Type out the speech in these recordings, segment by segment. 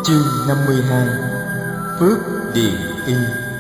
Chương 52. Phước Điền Y.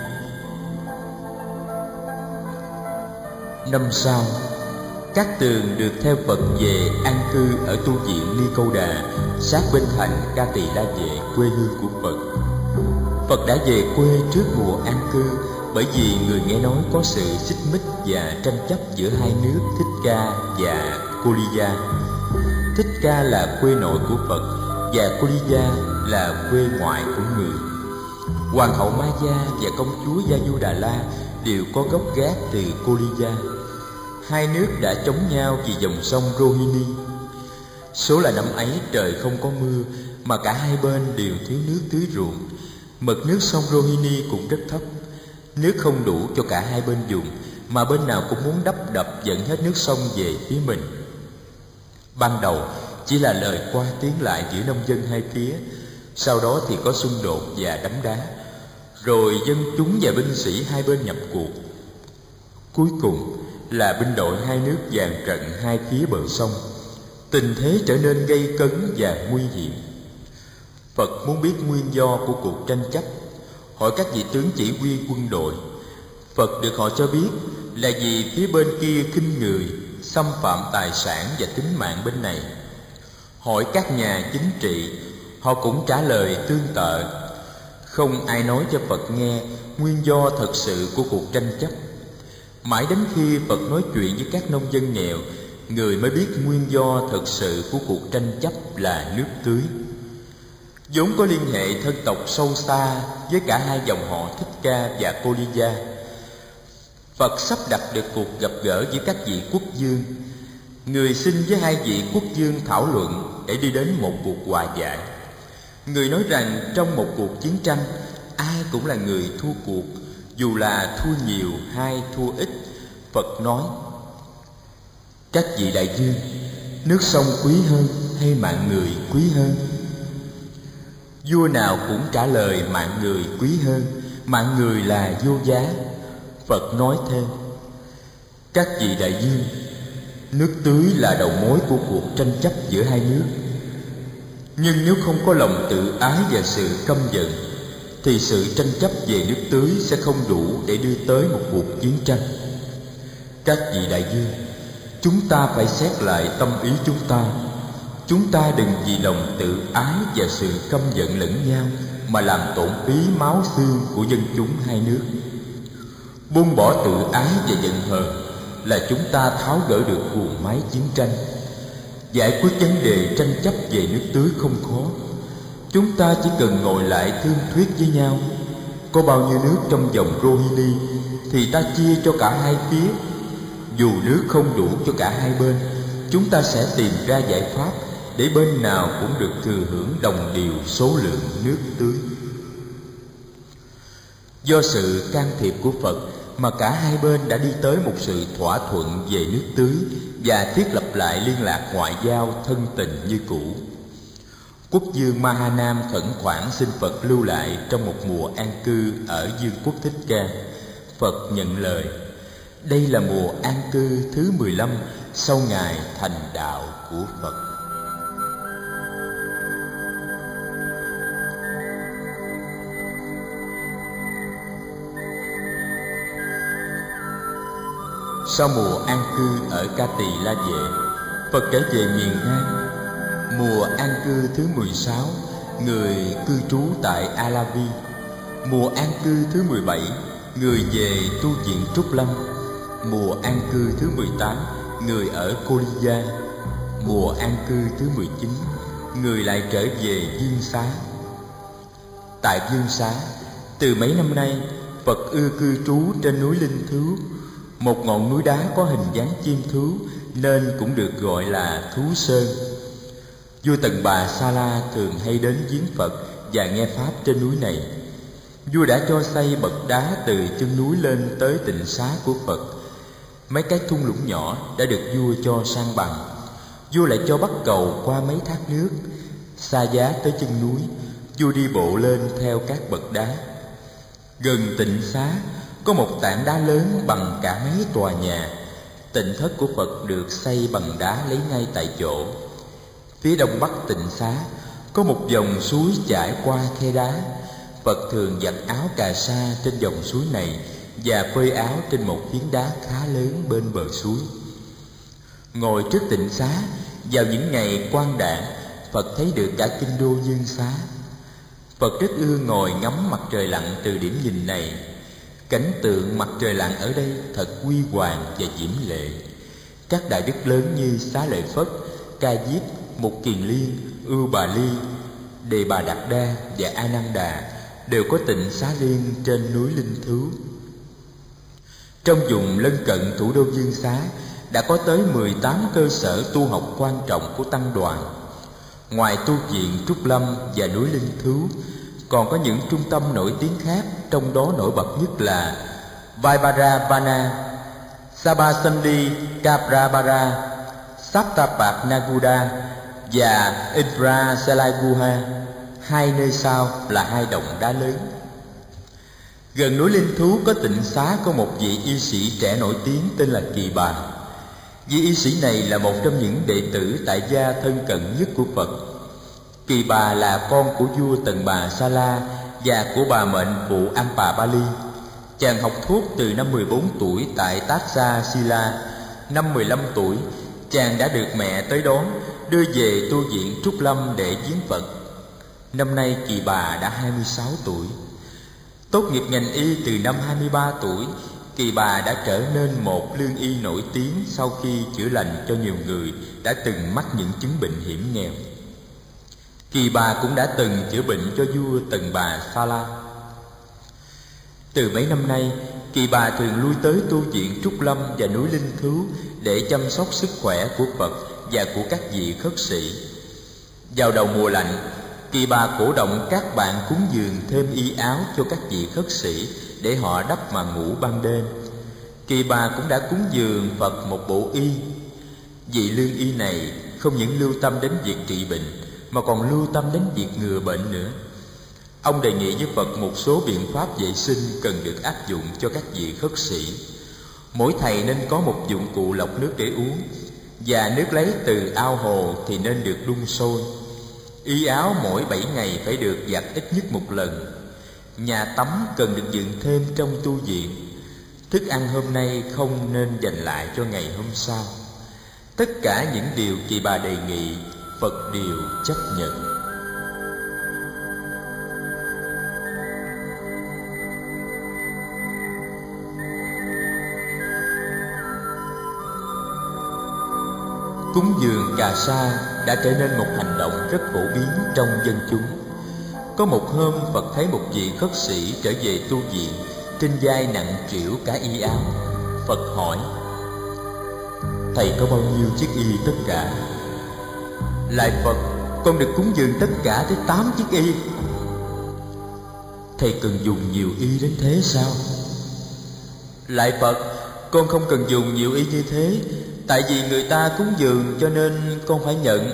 Năm sau, Cát Tường được theo Phật về an cư ở tu viện Ni Câu Đà, sát bên thành Ca Tỳ La Vệ, quê hương của Phật. Phật đã về quê trước mùa an cư, bởi vì người nghe nói có sự xích mích và tranh chấp giữa hai nước Thích Ca và Cô Ly Gia. Thích Ca là quê nội của Phật và Cô Ly Gia là quê ngoại của người. Hoàng hậu Ma Gia và công chúa Gia Du Đà La đều có gốc gác từ Cô Ly Gia. Hai nước đã chống nhau vì dòng sông Rohini. Số là năm ấy trời không có mưa, mà cả hai bên đều thiếu nước tưới ruộng. Mực nước sông Rohini cũng rất thấp. Nước không đủ cho cả hai bên dùng, mà bên nào cũng muốn đắp đập dẫn hết nước sông về phía mình. Ban đầu chỉ là lời qua tiếng lại giữa nông dân hai phía, sau đó thì có xung đột và đấm đá, rồi dân chúng và binh sĩ hai bên nhập cuộc. Cuối cùng là binh đội hai nước dàn trận hai phía bờ sông. Tình thế trở nên gay cấn và nguy hiểm. Phật muốn biết nguyên do của cuộc tranh chấp, hỏi các vị tướng chỉ huy quân đội. Phật được họ cho biết là vì phía bên kia khinh người, xâm phạm tài sản và tính mạng bên này. Hỏi các nhà chính trị, họ cũng trả lời tương tự. Không ai nói cho Phật nghe nguyên do thật sự của cuộc tranh chấp. Mãi đến khi Phật nói chuyện với các nông dân nghèo, người mới biết nguyên do thật sự của cuộc tranh chấp là nước tưới. Vốn có liên hệ thân tộc sâu xa với cả hai dòng họ Thích Ca và Cô Ly Gia, Phật sắp đặt được cuộc gặp gỡ với các vị quốc vương. Người xin với hai vị quốc vương thảo luận để đi đến một cuộc hòa giải. Người nói rằng trong một cuộc chiến tranh, ai cũng là người thua cuộc, dù là thua nhiều hay thua ít. Phật nói: các vị đại vương, nước sông quý hơn hay mạng người quý hơn? Vua nào cũng trả lời mạng người quý hơn, mạng người là vô giá. Phật nói thêm: các vị đại vương, nước tưới là đầu mối của cuộc tranh chấp giữa hai nước. Nhưng nếu không có lòng tự ái và sự căm giận, thì sự tranh chấp về nước tưới sẽ không đủ để đưa tới một cuộc chiến tranh. Các vị đại vương, chúng ta phải xét lại tâm ý chúng ta. Chúng ta đừng vì lòng tự ái và sự căm giận lẫn nhau mà làm tổn phí máu xương của dân chúng hai nước. Buông bỏ tự ái và giận hờn là chúng ta tháo gỡ được guồng máy chiến tranh. Giải quyết vấn đề tranh chấp về nước tưới không khó. Chúng ta chỉ cần ngồi lại thương thuyết với nhau. Có bao nhiêu nước trong dòng Rohini thì ta chia cho cả hai phía. Dù nước không đủ cho cả hai bên, chúng ta sẽ tìm ra giải pháp để bên nào cũng được thừa hưởng đồng đều số lượng nước tưới. Do sự can thiệp của Phật mà cả hai bên đã đi tới một sự thỏa thuận về nước tưới và thiết lập lại liên lạc ngoại giao thân tình như cũ. Quốc vương Mahanam khẩn khoản xin Phật lưu lại trong một mùa an cư ở vương quốc Thích Ca. Phật nhận lời. Đây là mùa an cư thứ 15 sau ngày thành đạo của Phật. Sau mùa an cư ở Ca Tỳ La Vệ, Phật trở về miền Nam. Mùa an cư thứ 16, người cư trú tại Alavi. Mùa an cư thứ 17, người về tu viện Trúc Lâm. Mùa an cư thứ 18, người ở Cô Ly Gia. Mùa an cư thứ 19, người lại trở về Dương Xá. Tại Dương Xá, từ mấy năm nay, Phật ưa cư trú trên núi Linh Thứu, một ngọn núi đá có hình dáng chim thú nên cũng được gọi là Thú Sơn. Vua Tần Bà Sa La thường hay đến viếng Phật và nghe pháp trên núi này. Vua đã cho xây bậc đá từ chân núi lên tới tịnh xá của Phật. Mấy cái thung lũng nhỏ đã được vua cho san bằng. Vua lại cho bắt cầu qua mấy thác nước. Xa giá tới chân núi, vua đi bộ lên theo các bậc đá. Gần tịnh xá có một tảng đá lớn bằng cả mấy tòa nhà. Tịnh thất của Phật được xây bằng đá lấy ngay tại chỗ. Phía đông bắc tịnh xá Có một dòng suối chảy qua khe đá. Phật thường giặt áo cà sa trên dòng suối này và phơi áo trên một phiến đá khá lớn bên bờ suối. Ngồi trước tịnh xá vào những ngày quang đản, Phật thấy được cả kinh đô Dương Xá. Phật rất ưa ngồi ngắm mặt trời lặn từ điểm nhìn này. Cảnh tượng mặt trời lặn ở đây thật huy hoàng và diễm lệ. Các đại đức lớn như Xá Lợi Phất, Ca Diếp, Mục Kiền Liên, Ưu Bà Ly, Đề Bà Đạt Đa và A Nan Đà đều có tịnh xá riêng trên núi Linh Thứu. Trong vùng lân cận thủ đô Dương Xá đã có tới 18 cơ sở tu học quan trọng của tăng đoàn. Ngoài tu viện Trúc Lâm và núi Linh Thứu, còn có những trung tâm nổi tiếng khác, trong đó nổi bật nhất là Vajrayana, Sabasandi Kaprabara, Saptapat Naguda và Indra Salai Guha. Hai nơi sau là hai động đá lớn. Gần núi Linh Thú có tịnh xá của một vị y sĩ trẻ nổi tiếng tên là Kỳ Bà. Vị y sĩ này là một trong những đệ tử tại gia thân cận nhất của Phật. Kỳ Bà là con của vua Tần Bà Sa La và của bà mệnh phụ Ampa Bali. Chàng học thuốc từ năm 14 tuổi tại Tatsa Sila. Năm 15 tuổi, chàng đã được mẹ tới đón, đưa về tu viện Trúc Lâm để viếng Phật. Năm nay Kỳ Bà đã 26 tuổi. Tốt nghiệp ngành y từ năm 23 tuổi, Kỳ Bà đã trở nên một lương y nổi tiếng sau khi chữa lành cho nhiều người đã từng mắc những chứng bệnh hiểm nghèo. Kỳ Bà cũng đã từng chữa bệnh cho vua Tần Bà Sa La. Từ mấy năm nay, Kỳ Bà thường lui tới tu viện Trúc Lâm và núi Linh Thứu để chăm sóc sức khỏe của Phật và của các vị khất sĩ. Vào đầu mùa lạnh, Kỳ Bà cổ động các bạn cúng dường thêm y áo cho các vị khất sĩ để họ đắp mà ngủ ban đêm. Kỳ Bà cũng đã cúng dường Phật một bộ y. Vị lương y này không những lưu tâm đến việc trị bệnh mà còn lưu tâm đến việc ngừa bệnh nữa. Ông đề nghị với Phật một số biện pháp vệ sinh cần được áp dụng cho các vị khất sĩ. Mỗi thầy nên có một dụng cụ lọc nước để uống, và nước lấy từ ao hồ thì nên được đun sôi. Y áo mỗi 7 ngày phải được giặt ít nhất một lần. Nhà tắm cần được dựng thêm trong tu viện. Thức ăn hôm nay không nên dành lại cho ngày hôm sau. Tất cả những điều Kỳ Bà đề nghị, Phật đều chấp nhận. Cúng dường cà sa đã trở nên một hành động rất phổ biến trong dân chúng. Có một hôm, Phật thấy một vị khất sĩ trở về tu viện, trên vai nặng trĩu cả y áo. Phật hỏi: "Thầy có bao nhiêu chiếc y tất cả?" "Lại Phật, con được cúng dường tất cả tới 8 chiếc y." "Thầy cần dùng nhiều y đến thế sao?" "Lại Phật, con không cần dùng nhiều y như thế, tại vì người ta cúng dường cho nên con phải nhận."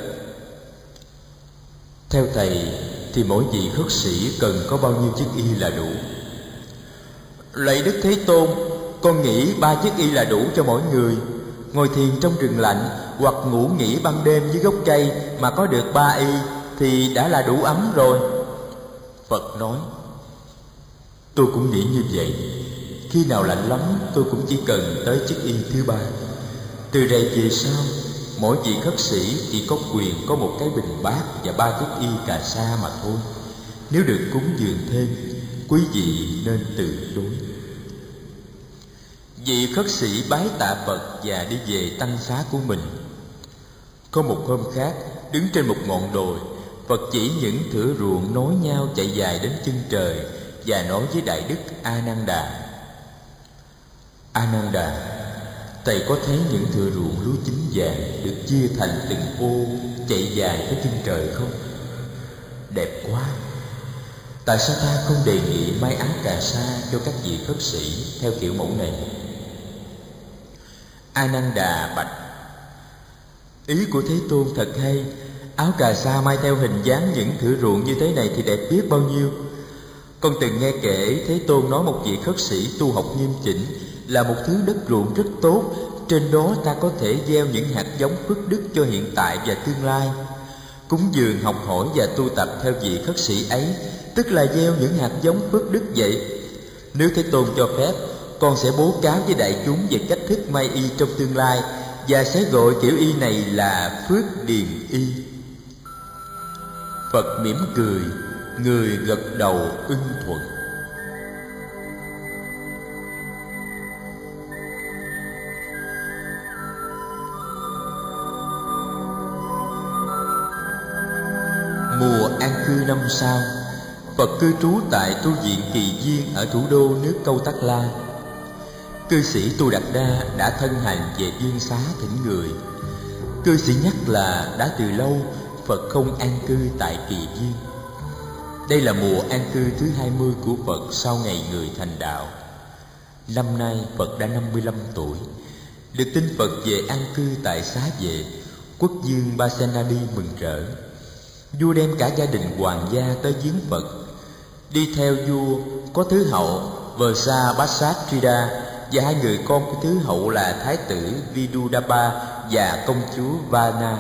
"Theo thầy thì mỗi vị khất sĩ cần có bao nhiêu chiếc y là đủ?" "Lạy Đức Thế Tôn, con nghĩ 3 chiếc y là đủ cho mỗi người. Ngồi thiền trong rừng lạnh hoặc ngủ nghỉ ban đêm dưới gốc cây mà có được 3 y thì đã là đủ ấm rồi." Phật nói: "Tôi cũng nghĩ như vậy. Khi nào lạnh lắm tôi cũng chỉ cần tới chiếc y thứ 3. Từ đây về sau, mỗi vị khất sĩ chỉ có quyền có một cái bình bát và 3 chiếc y cà sa mà thôi. Nếu được cúng dường thêm, quý vị nên từ chối." Vị khất sĩ bái tạ Phật và đi về tăng xá của mình. Có một hôm khác, đứng trên một ngọn đồi, Phật chỉ những thửa ruộng nối nhau chạy dài đến chân trời và nói với Đại Đức A Nan Đà: "A Nan Đà, thầy có thấy những thửa ruộng lúa chín vàng được chia thành từng ô chạy dài tới chân trời không? Đẹp quá! Tại sao ta không đề nghị may áo cà sa cho các vị khất sĩ theo kiểu mẫu này?" A Nan Đà bạch: "Ý của Thế Tôn thật hay. Áo cà sa may theo hình dáng những thửa ruộng như thế này thì đẹp biết bao nhiêu. Con từng nghe kể Thế Tôn nói một vị khất sĩ tu học nghiêm chỉnh là một thứ đất ruộng rất tốt, trên đó ta có thể gieo những hạt giống phước đức cho hiện tại và tương lai. Cúng dường, học hỏi và tu tập theo vị khất sĩ ấy, tức là gieo những hạt giống phước đức vậy. Nếu Thế Tôn cho phép, con sẽ bố cáo với đại chúng về cách thức may y trong tương lai, và sẽ gọi kiểu y này là phước điền y. Phật mỉm cười, người gật đầu ưng thuận. Mùa an cư năm sau, Phật cư trú tại tu viện Kỳ Viên ở thủ đô nước Câu Tắc La. Cư sĩ Tu Đạt Đa đã thân hành về Viên Xá thỉnh người. Cư sĩ nhắc là đã từ lâu Phật không an cư tại Kỳ Viên. Đây là mùa an cư thứ 20 của Phật sau ngày người thành đạo. Năm nay Phật đã 55 tuổi. Được tin Phật về an cư tại Xá Vệ, quốc vương Pasenadi mừng rỡ. Vua đem cả gia đình hoàng gia tới viếng Phật. Đi theo vua có Thứ hậu Vajrapassachida và hai người con của Thứ hậu là Thái tử Vidudaba và công chúa Vana.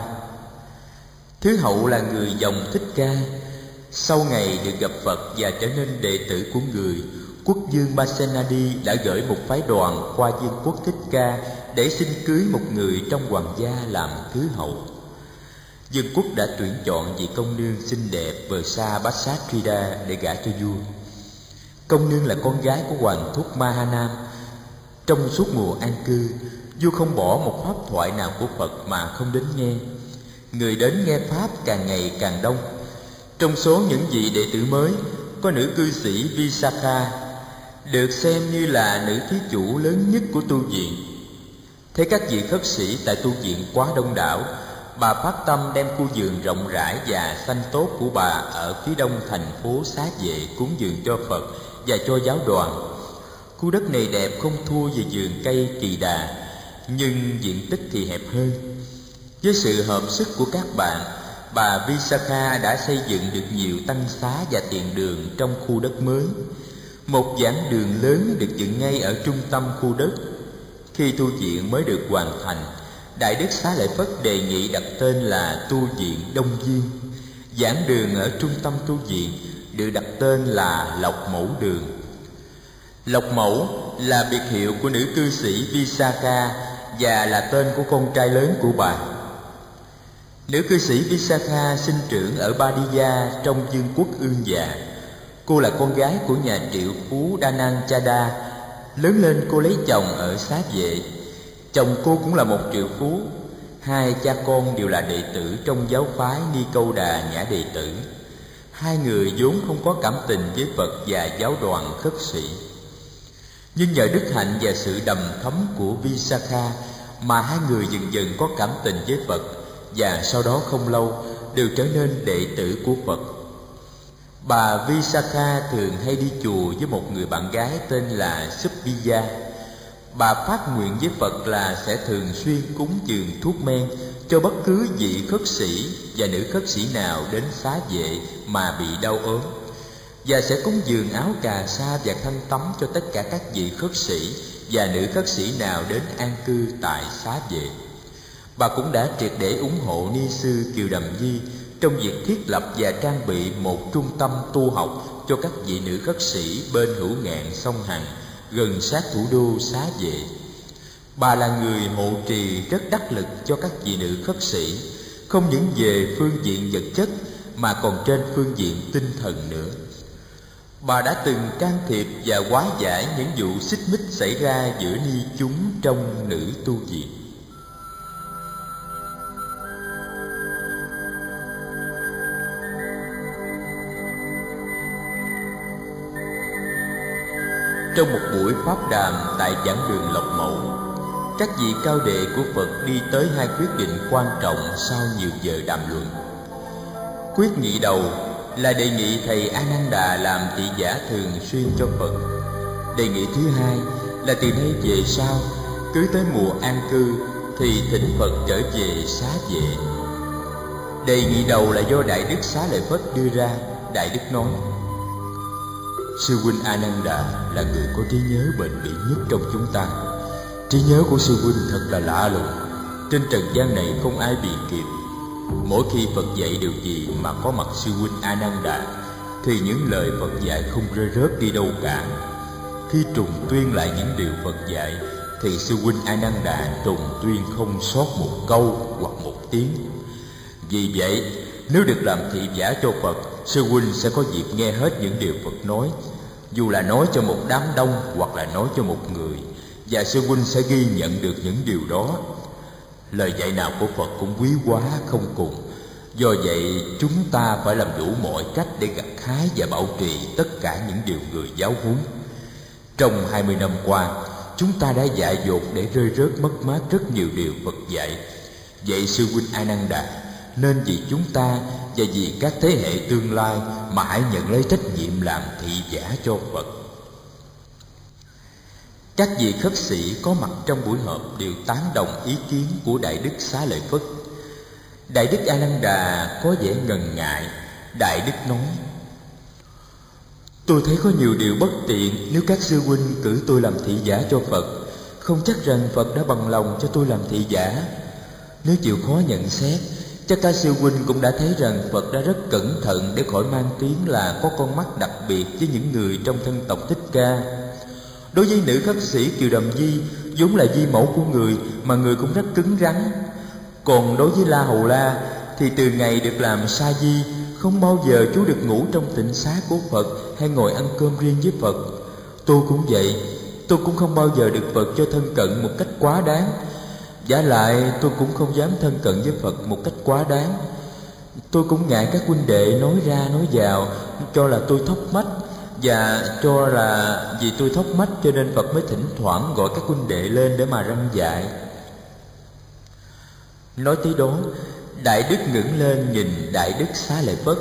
Thứ hậu là người dòng Thích Ca. Sau ngày được gặp Phật và trở nên đệ tử của người, quốc vương Pasenadi đã gửi một phái đoàn qua vương quốc Thích Ca để xin cưới một người trong hoàng gia làm Thứ hậu. Vương quốc đã tuyển chọn vị công nương xinh đẹp Vajrapassachida để gả cho vua. Công nương là con gái của hoàng thúc Mahanam. Trong suốt mùa an cư, vua không bỏ một pháp thoại nào của Phật mà không đến nghe. Người đến nghe pháp càng ngày càng đông. Trong số những vị đệ tử mới, có nữ cư sĩ Visakha, được xem như là nữ thí chủ lớn nhất của tu viện. Thấy các vị khất sĩ tại tu viện quá đông đảo, bà phát tâm đem khu vườn rộng rãi và xanh tốt của bà ở phía đông thành phố Xá Vệ cúng dường cho Phật và cho giáo đoàn. Khu đất này đẹp không thua về vườn cây Kỳ Đà, nhưng diện tích thì hẹp hơn. Với sự hợp sức của các bạn, bà Visakha đã xây dựng được nhiều tăng xá và tiền đường trong khu đất mới. Một giảng đường lớn được dựng ngay ở trung tâm khu đất. Khi tu viện mới được hoàn thành, Đại Đức Xá Lợi Phất đề nghị đặt tên là tu viện Đông Viên. Giảng đường ở trung tâm tu viện được đặt tên là Lộc Mẫu Đường. Lộc Mẫu là biệt hiệu của nữ cư sĩ Visakha và là tên của con trai lớn của bà. Nữ cư sĩ Visakha sinh trưởng ở Badiya trong vương quốc Ương Dạ. Cô là con gái của nhà triệu phú Dananchada. Lớn lên cô lấy chồng ở Xá Vệ. Chồng cô cũng là một triệu phú. Hai cha con đều là đệ tử trong giáo phái Ni Câu Đà Nhã Đệ Tử. Hai người vốn không có cảm tình với Phật và giáo đoàn khất sĩ. Nhưng nhờ đức hạnh và sự đầm thấm của Visakha mà hai người dần dần có cảm tình với Phật, và sau đó không lâu đều trở nên đệ tử của Phật. Bà Visakha thường hay đi chùa với một người bạn gái tên là Subbiya. Bà phát nguyện với Phật là sẽ thường xuyên cúng dường thuốc men cho bất cứ vị khất sĩ và nữ khất sĩ nào đến Xá Vệ mà bị đau ốm, và sẽ cúng dường áo cà sa và khăn tắm cho tất cả các vị khất sĩ và nữ khất sĩ nào đến an cư tại Xá Vệ. Bà cũng đã triệt để ủng hộ ni sư Kiều Đầm Nhi trong việc thiết lập và trang bị một trung tâm tu học cho các vị nữ khất sĩ bên hữu ngạn sông Hằng, gần sát thủ đô Xá Vệ. Bà là người hộ trì rất đắc lực cho các vị nữ khất sĩ, không những về phương diện vật chất mà còn trên phương diện tinh thần nữa. Bà đã từng can thiệp và hóa giải những vụ xích mích xảy ra giữa ni chúng trong nữ tu viện. Trong một buổi pháp đàm tại giảng đường Lộc Mẫu, các vị cao đệ của Phật đi tới hai quyết định quan trọng sau nhiều giờ đàm luận. Quyết nghị đầu là đề nghị thầy Ananda làm thị giả thường xuyên cho Phật. Đề nghị thứ hai là từ nay về sau, cứ tới mùa an cư thì thỉnh Phật trở về Xá Vệ. Đề nghị đầu là do Đại Đức Xá Lợi Phất đưa ra. Đại Đức nói: Sư huynh Ananda là người có trí nhớ bền bỉ nhất trong chúng ta. Trí nhớ của sư huynh thật là lạ lùng, trên trần gian này không ai bị kịp. Mỗi khi Phật dạy điều gì mà có mặt sư huynh A Nan Đà thì những lời Phật dạy không rơi rớt đi đâu cả. Khi trùng tuyên lại những điều Phật dạy thì sư huynh A Nan Đà trùng tuyên không sót một câu hoặc một tiếng. Vì vậy, nếu được làm thị giả cho Phật, sư huynh sẽ có dịp nghe hết những điều Phật nói, dù là nói cho một đám đông hoặc là nói cho một người, và sư huynh sẽ ghi nhận được những điều đó. Lời dạy nào của Phật cũng quý hóa không cùng. Do vậy, chúng ta phải làm đủ mọi cách để gặt hái và bảo trì tất cả những điều người giáo huấn. Trong 20 năm qua, chúng ta đã dại dột để rơi rớt mất mát rất nhiều điều Phật dạy. Vậy sư huynh A Nan Đà, nên vì chúng ta và vì các thế hệ tương lai mà hãy nhận lấy trách nhiệm làm thị giả cho Phật. Các vị khất sĩ có mặt trong buổi họp đều tán đồng ý kiến của Đại Đức Xá Lợi Phất. Đại Đức A Nan Đà có vẻ ngần ngại. Đại Đức nói: tôi thấy có nhiều điều bất tiện nếu các sư huynh cử tôi làm thị giả cho Phật. Không chắc rằng Phật đã bằng lòng cho tôi làm thị giả. Nếu chịu khó nhận xét, chắc các sư huynh cũng đã thấy rằng Phật đã rất cẩn thận để khỏi mang tiếng là có con mắt đặc biệt với những người trong thân tộc Thích Ca. Đối với nữ khất sĩ Kiều Đầm Di, vốn là di mẫu của người mà người cũng rất cứng rắn. Còn đối với La Hầu La thì từ ngày được làm sa di, không bao giờ chú được ngủ trong tịnh xá của Phật hay ngồi ăn cơm riêng với Phật. Tôi cũng vậy, tôi cũng không bao giờ được Phật cho thân cận một cách quá đáng. Vả lại tôi cũng không dám thân cận với Phật một cách quá đáng. Tôi cũng ngại các huynh đệ nói ra nói vào cho là tôi thốc mách, và cho là vì tôi thốc mách cho nên Phật mới thỉnh thoảng gọi các huynh đệ lên để mà răn dạy. Nói tới đó, Đại Đức ngẩng lên nhìn Đại Đức Xá Lợi Phất.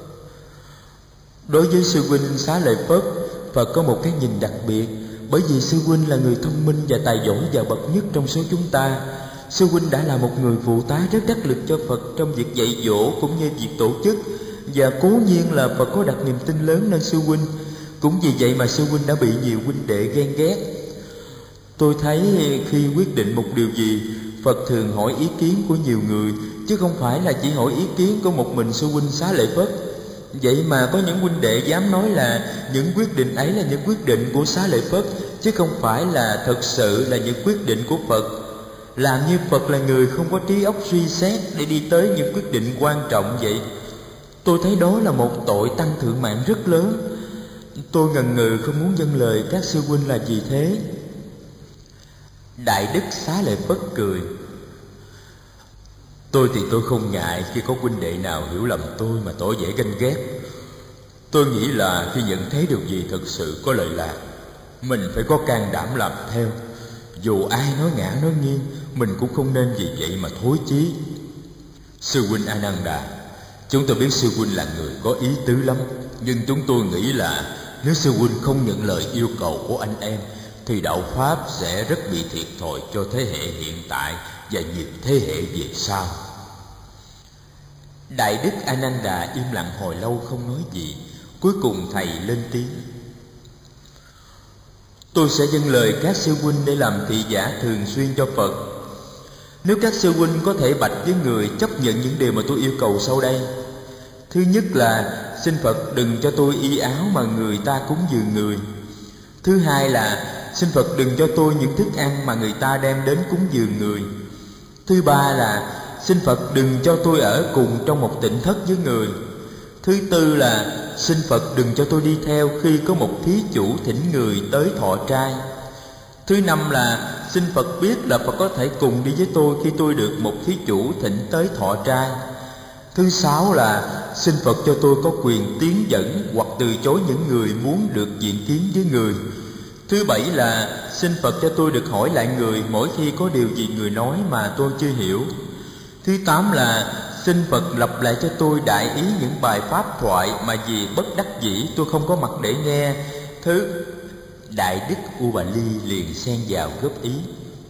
Đối với sư huynh Xá Lợi Phất, Phật có một cái nhìn đặc biệt, bởi vì sư huynh là người thông minh và tài giỏi và bậc nhất trong số chúng ta. Sư huynh đã là một người phụ tá rất đắc lực cho Phật trong việc dạy dỗ cũng như việc tổ chức, và cố nhiên là Phật có đặt niềm tin lớn nơi sư huynh. Cũng vì vậy mà sư huynh đã bị nhiều huynh đệ ghen ghét. Tôi thấy khi quyết định một điều gì, Phật thường hỏi ý kiến của nhiều người, chứ không phải là chỉ hỏi ý kiến của một mình sư huynh Xá Lợi Phất. Vậy mà có những huynh đệ dám nói là những quyết định ấy là những quyết định của Xá Lợi Phất, chứ không phải là thật sự là những quyết định của Phật. Làm như Phật là người không có trí óc suy xét để đi tới những quyết định quan trọng vậy. Tôi thấy đó là một tội tăng thượng mạng rất lớn. Tôi ngần ngừ không muốn dâng lời các sư huynh là vì thế. Đại Đức Xá Lợi Phất cười: tôi thì tôi không ngại khi có huynh đệ nào hiểu lầm tôi mà tỏ vẻ ganh ghét. Tôi nghĩ là khi nhận thấy điều gì thật sự có lợi lạc, mình phải có can đảm làm theo. Dù ai nói ngã nói nghiêng, mình cũng không nên vì vậy mà thối chí. Sư huynh A Nan Đà, chúng tôi biết sư huynh là người có ý tứ lắm, nhưng chúng tôi nghĩ là nếu sư huynh không nhận lời yêu cầu của anh em thì đạo pháp sẽ rất bị thiệt thòi cho thế hệ hiện tại và nhiều thế hệ về sau. Đại Đức A Nan Đà im lặng hồi lâu không nói gì. Cuối cùng thầy lên tiếng: tôi sẽ dâng lời các sư huynh để làm thị giả thường xuyên cho Phật. Nếu các sư huynh có thể bạch với người chấp nhận những điều mà tôi yêu cầu sau đây. Thứ nhất là xin Phật đừng cho tôi y áo mà người ta cúng dường người. Thứ hai là xin Phật đừng cho tôi những thức ăn mà người ta đem đến cúng dường người. Thứ ba là xin Phật đừng cho tôi ở cùng trong một tịnh thất với người. Thứ tư là xin Phật đừng cho tôi đi theo khi có một thí chủ thỉnh người tới thọ trai. Thứ năm là xin Phật biết là Phật có thể cùng đi với tôi khi tôi được một thí chủ thỉnh tới thọ trai. Thứ sáu là xin Phật cho tôi có quyền tiến dẫn hoặc từ chối những người muốn được diện kiến với người. Thứ bảy là xin Phật cho tôi được hỏi lại người mỗi khi có điều gì người nói mà tôi chưa hiểu. Thứ tám là xin Phật lặp lại cho tôi đại ý những bài pháp thoại mà vì bất đắc dĩ tôi không có mặt để nghe. Đại Đức U Bà Ly liền xen vào góp ý: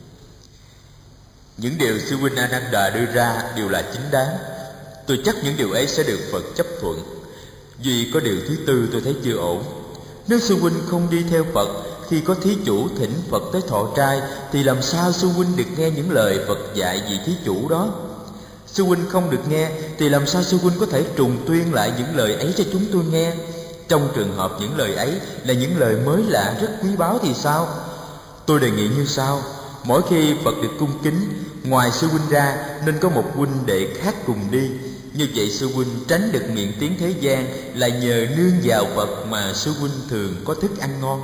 những điều sư huynh A Nan Đà đưa ra đều là chính đáng. Tôi chắc những điều ấy sẽ được Phật chấp thuận. Vì có điều thứ tư tôi thấy chưa ổn. Nếu sư huynh không đi theo Phật khi có thí chủ thỉnh Phật tới thọ trai, thì làm sao sư huynh được nghe những lời Phật dạy vì thí chủ đó? Sư huynh không được nghe thì làm sao sư huynh có thể trùng tuyên lại những lời ấy cho chúng tôi nghe? Trong trường hợp những lời ấy là những lời mới lạ rất quý báu thì sao? Tôi đề nghị như sau: mỗi khi Phật được cung kính, ngoài sư huynh ra nên có một huynh đệ khác cùng đi. Như vậy sư huynh tránh được miệng tiếng thế gian là nhờ nương vào Phật mà sư huynh thường có thức ăn ngon.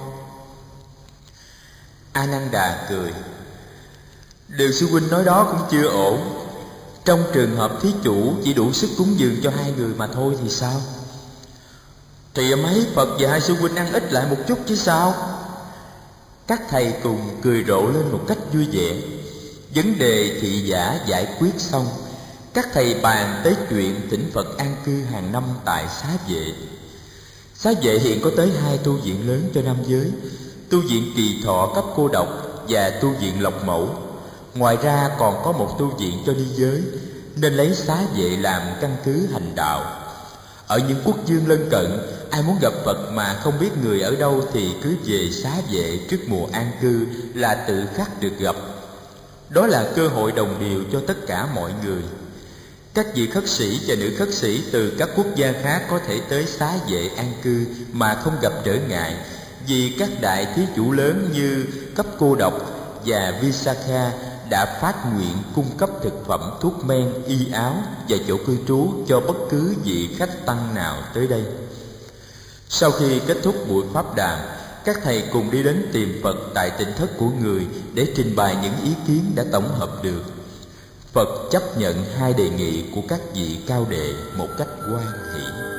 A Nan Đà cười: điều sư huynh nói đó cũng chưa ổn. Trong trường hợp thí chủ chỉ đủ sức cúng dường cho 2 người mà thôi thì sao? Thì mấy Phật và 2 sư huynh ăn ít lại một chút chứ sao? Các thầy cùng cười rộ lên một cách vui vẻ. Vấn đề thị giả giải quyết xong, các thầy bàn tới chuyện thỉnh Phật an cư hàng năm tại Xá Vệ. Xá Vệ hiện có tới 2 tu viện lớn cho nam giới: tu viện Kỳ Thọ cấp cô độc và tu viện Lộc Mẫu. Ngoài ra còn có một tu viện cho ni giới, nên lấy Xá Vệ làm căn cứ hành đạo. Ở những quốc dương lân cận, ai muốn gặp Phật mà không biết người ở đâu thì cứ về Xá Vệ trước mùa an cư là tự khắc được gặp. Đó là cơ hội đồng đều cho tất cả mọi người. Các vị khất sĩ và nữ khất sĩ từ các quốc gia khác có thể tới Xá Vệ an cư mà không gặp trở ngại, vì các đại thí chủ lớn như cấp cô độc và Visakha đã phát nguyện cung cấp thực phẩm, thuốc men, y áo và chỗ cư trú cho bất cứ vị khách tăng nào tới đây. Sau khi kết thúc buổi pháp đàm, các thầy cùng đi đến tìm Phật tại tịnh thất của người để trình bày những ý kiến đã tổng hợp được. Phật chấp nhận 2 đề nghị của các vị cao đệ một cách hoan hỷ.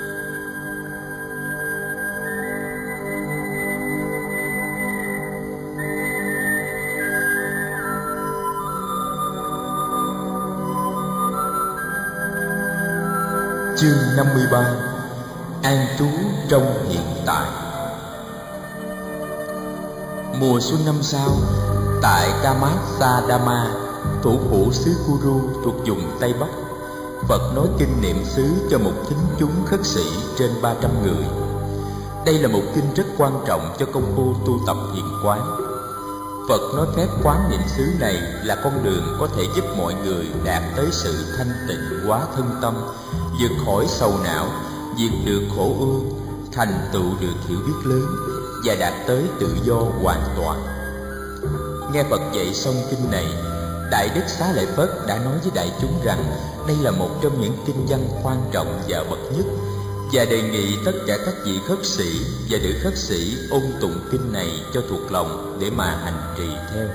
Chương 53: An trú trong hiện tại. Mùa xuân năm sau, tại Kamatsadama, thủ phủ xứ Kuru thuộc vùng Tây Bắc, Phật nói kinh niệm xứ cho một thính chúng khất sĩ trên 300 người. Đây là một kinh rất quan trọng cho công phu tu tập thiền quán. Phật nói phép quán niệm xứ này là con đường có thể giúp mọi người đạt tới sự thanh tịnh hóa thân tâm, vượt khỏi sầu não, diệt được khổ ưu, thành tựu được hiểu biết lớn và đạt tới tự do hoàn toàn. Nghe Phật dạy xong kinh này, Đại Đức Xá Lợi Phất đã nói với đại chúng rằng đây là một trong những kinh văn quan trọng và bậc nhất, và đề nghị tất cả các vị khất sĩ và nữ khất sĩ ôn tụng kinh này cho thuộc lòng để mà hành trì theo.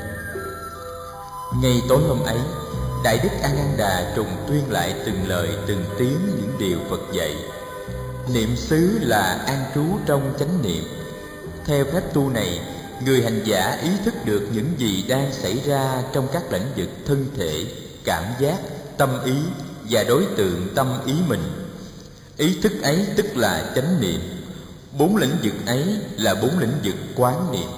Ngay tối hôm ấy, Đại Đức A Nan Đà trùng tuyên lại từng lời từng tiếng những điều Phật dạy. Niệm xứ là an trú trong chánh niệm. Theo phép tu này, người hành giả ý thức được những gì đang xảy ra trong các lĩnh vực thân thể, cảm giác, tâm ý và đối tượng tâm ý mình. Ý thức ấy tức là chánh niệm. 4 lĩnh vực ấy là 4 lĩnh vực quán niệm.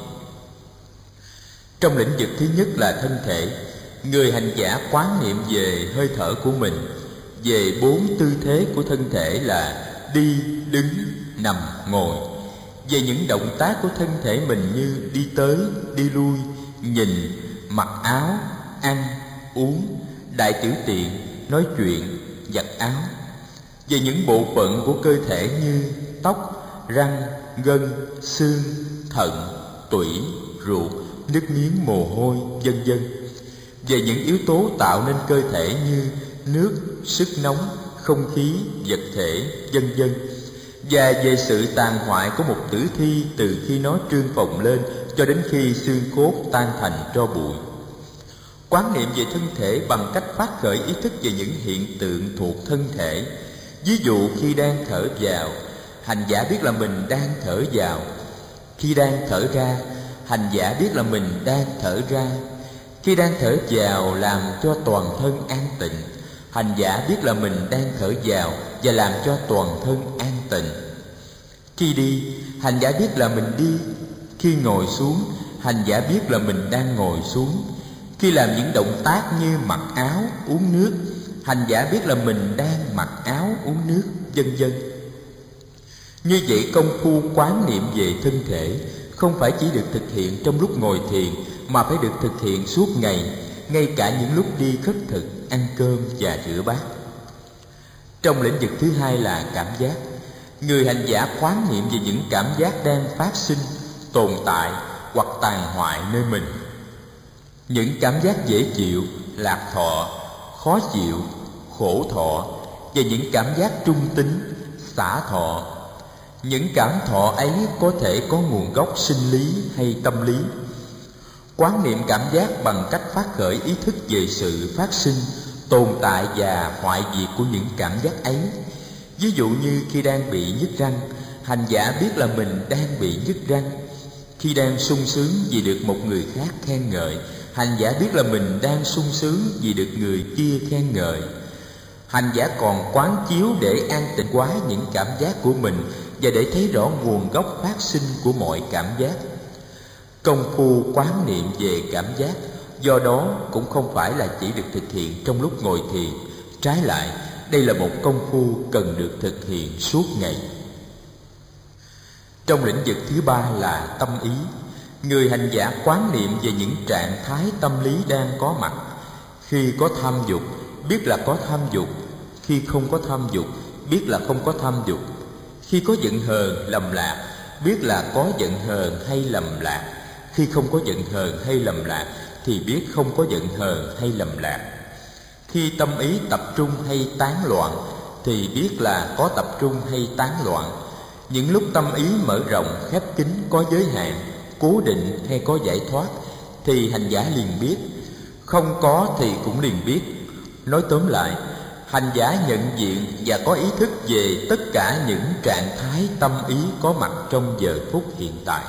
Trong lĩnh vực thứ nhất là thân thể, người hành giả quán niệm về hơi thở của mình, về 4 tư thế của thân thể là đi, đứng, nằm, ngồi, về những động tác của thân thể mình như đi tới, đi lui, nhìn, mặc áo, ăn, uống, đại tiểu tiện, nói chuyện, giặt áo, về những bộ phận của cơ thể như tóc, răng, gân, xương, thận, tủy, ruột, nước miếng, mồ hôi, vân vân, về những yếu tố tạo nên cơ thể như nước, sức nóng, không khí, vật thể, vân vân, và về sự tàn hoại của một tử thi từ khi nó trương phồng lên cho đến khi xương cốt tan thành tro bụi. Quán niệm về thân thể bằng cách phát khởi ý thức về những hiện tượng thuộc thân thể. Ví dụ khi đang thở vào, hành giả biết là mình đang thở vào. Khi đang thở ra, hành giả biết là mình đang thở ra. Khi đang thở vào làm cho toàn thân an tịnh, hành giả biết là mình đang thở vào và làm cho toàn thân an tịnh. Khi đi, hành giả biết là mình đi. Khi ngồi xuống, hành giả biết là mình đang ngồi xuống. Khi làm những động tác như mặc áo, uống nước, hành giả biết là mình đang mặc áo, uống nước, vân vân. Như vậy, công phu quán niệm về thân thể không phải chỉ được thực hiện trong lúc ngồi thiền, mà phải được thực hiện suốt ngày, ngay cả những lúc đi khất thực, ăn cơm và rửa bát. Trong lĩnh vực thứ hai là cảm giác, người hành giả quán niệm về những cảm giác đang phát sinh, tồn tại hoặc tàn hoại nơi mình. Những cảm giác dễ chịu, lạc thọ, khó chịu, khổ thọ và những cảm giác trung tính, xả thọ. Những cảm thọ ấy có thể có nguồn gốc sinh lý hay tâm lý. Quán niệm cảm giác bằng cách phát khởi ý thức về sự phát sinh, tồn tại và hoại diệt của những cảm giác ấy. Ví dụ như khi đang bị nhức răng, hành giả biết là mình đang bị nhức răng. Khi đang sung sướng vì được một người khác khen ngợi, hành giả biết là mình đang sung sướng vì được người kia khen ngợi. Hành giả còn quán chiếu để an tịnh hóa những cảm giác của mình và để thấy rõ nguồn gốc phát sinh của mọi cảm giác. Công phu quán niệm về cảm giác do đó cũng không phải là chỉ được thực hiện trong lúc ngồi thiền. Trái lại, đây là một công phu cần được thực hiện suốt ngày. Trong lĩnh vực thứ ba là tâm ý, người hành giả quán niệm về những trạng thái tâm lý đang có mặt. Khi có tham dục, biết là có tham dục. Khi không có tham dục, biết là không có tham dục. Khi có giận hờn, lầm lạc, biết là có giận hờn hay lầm lạc. Khi không có giận hờn hay lầm lạc thì biết không có giận hờn hay lầm lạc. Khi tâm ý tập trung hay tán loạn thì biết là có tập trung hay tán loạn. Những lúc tâm ý mở rộng, khép kín, có giới hạn, cố định hay có giải thoát thì hành giả liền biết. Không có thì cũng liền biết. Nói tóm lại, hành giả nhận diện và có ý thức về tất cả những trạng thái tâm ý có mặt trong giờ phút hiện tại.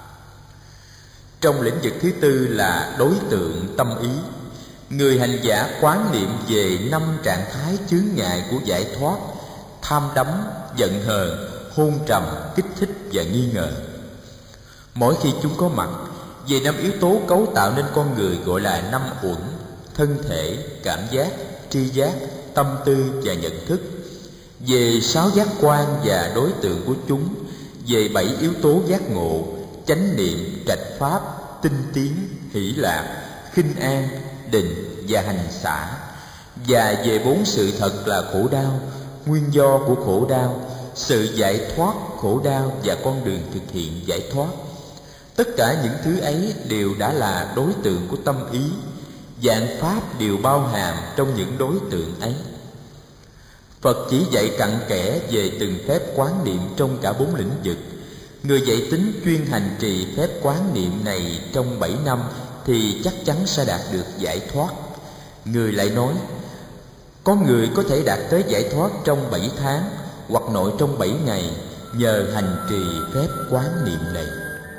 Trong lĩnh vực thứ tư là đối tượng tâm ý, người hành giả quán niệm về 5 trạng thái chướng ngại của giải thoát: tham đắm, giận hờn, hôn trầm, kích thích và nghi ngờ. Mỗi khi chúng có mặt, về 5 yếu tố cấu tạo nên con người gọi là 5 uẩn: thân thể, cảm giác, tri giác, tâm tư và nhận thức. Về 6 giác quan và đối tượng của chúng, về 7 yếu tố giác ngộ: chánh niệm, trạch pháp, tinh tiến, hỷ lạc, khinh an, định và hành xả. Và về 4 sự thật là khổ đau, nguyên do của khổ đau, sự giải thoát khổ đau và con đường thực hiện giải thoát. Tất cả những thứ ấy đều đã là đối tượng của tâm ý. Vạn pháp đều bao hàm trong những đối tượng ấy. Phật chỉ dạy cặn kẽ về từng phép quán niệm trong cả 4 lĩnh vực. Người dạy tính chuyên hành trì phép quán niệm này trong 7 năm thì chắc chắn sẽ đạt được giải thoát. Người lại nói, có người có thể đạt tới giải thoát trong 7 tháng hoặc nội trong 7 ngày nhờ hành trì phép quán niệm này.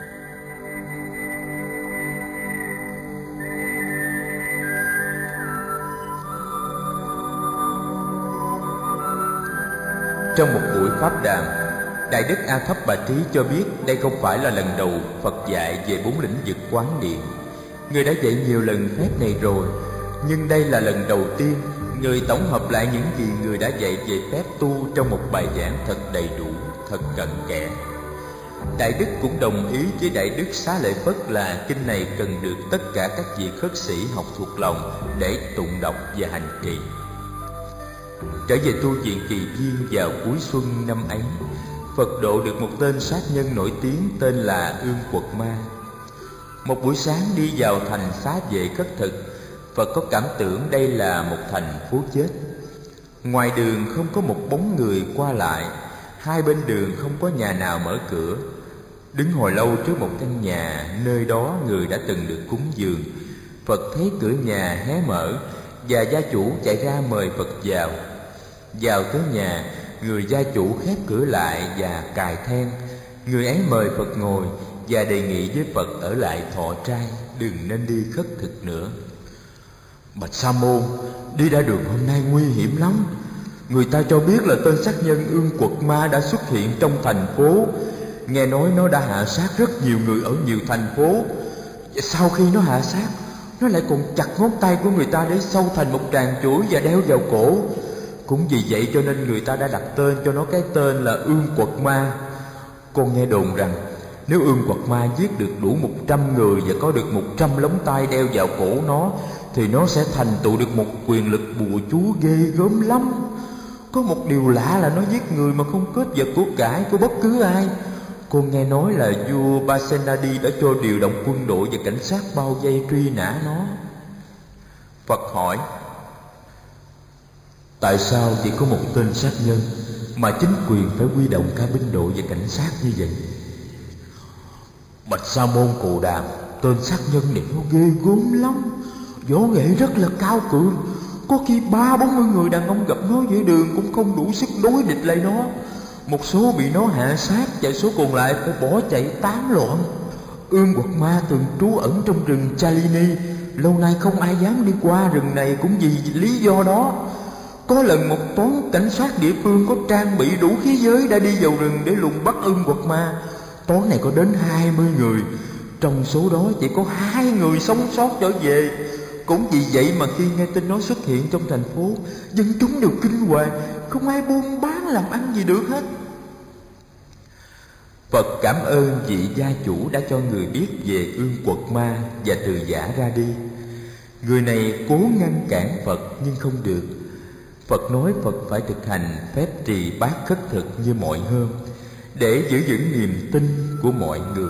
Trong một buổi pháp đàm, Đại đức A Thấp Bà Trí cho biết đây không phải là lần đầu Phật dạy về 4 lĩnh vực quán niệm. Người đã dạy nhiều lần phép này rồi, nhưng đây là lần đầu tiên người tổng hợp lại những gì người đã dạy về phép tu trong một bài giảng thật đầy đủ, thật cặn kẽ. Đại đức cũng đồng ý với Đại đức Xá Lợi Phất là kinh này cần được tất cả các vị khất sĩ học thuộc lòng để tụng đọc và hành trì. Trở về tu viện Kỳ Viên vào cuối xuân năm ấy, Phật độ được một tên sát nhân nổi tiếng tên là Ương Quật Ma. Một buổi sáng đi vào thành Xá Vệ khất thực, Phật có cảm tưởng đây là một thành phố chết. Ngoài đường không có một bóng người qua lại, hai bên đường không có nhà nào mở cửa. Đứng hồi lâu trước một căn nhà, nơi đó người đã từng được cúng dường. Phật thấy cửa nhà hé mở và gia chủ chạy ra mời Phật vào. Vào tới nhà, người gia chủ khép cửa lại và cài then. Người ấy mời Phật ngồi và đề nghị với Phật ở lại thọ trai, đừng nên đi khất thực nữa. Bạch Sa Môn, đi ra đường hôm nay nguy hiểm lắm. Người ta cho biết là tên sát nhân Ương Quật Ma đã xuất hiện trong thành phố. Nghe nói nó đã hạ sát rất nhiều người ở nhiều thành phố. Sau khi nó hạ sát, nó lại còn chặt ngón tay của người ta để sâu thành một tràng chuỗi và đeo vào cổ. Cũng vì vậy cho nên người ta đã đặt tên cho nó cái tên là Ương Quật Ma. Con nghe đồn rằng nếu Ương Quật Ma giết được đủ 100 người và có được 100 lóng tay đeo vào cổ nó thì nó sẽ thành tựu được một quyền lực bùa chú ghê gớm lắm. Có một điều lạ là nó giết người mà không cướp giật của cải của bất cứ ai. Con nghe nói là vua Pasenadi đã cho điều động quân đội và cảnh sát bao vây truy nã nó. Phật hỏi: tại sao chỉ có một tên sát nhân mà chính quyền phải huy động cả binh đội và cảnh sát như vậy? Bạch Sa Môn Cồ Đàm, tên sát nhân này nó ghê gớm lắm, võ nghệ rất là cao cường. Có khi 30-40 người đàn ông gặp nó giữa đường cũng không đủ sức đối địch lại nó. Một số bị nó hạ sát và số còn lại phải bỏ chạy tán loạn. Ương Quật Ma thường trú ẩn trong rừng Chalini, lâu nay không ai dám đi qua rừng này cũng vì lý do đó. Có lần một toán cảnh sát địa phương có trang bị đủ khí giới đã đi vào rừng để lùng bắt Ương Quật Ma. Toán này có đến 20 người, trong số đó chỉ có 2 người sống sót trở về. Cũng vì vậy mà khi nghe tin nó xuất hiện trong thành phố, dân chúng đều kinh hoàng, không ai buôn bán làm ăn gì được hết. Phật cảm ơn vị gia chủ đã cho người biết về Ương Quật Ma và từ giả ra đi. Người này cố ngăn cản Phật nhưng không được. Phật nói Phật phải thực hành phép trì bát khất thực như mọi hôm để giữ vững niềm tin của mọi người.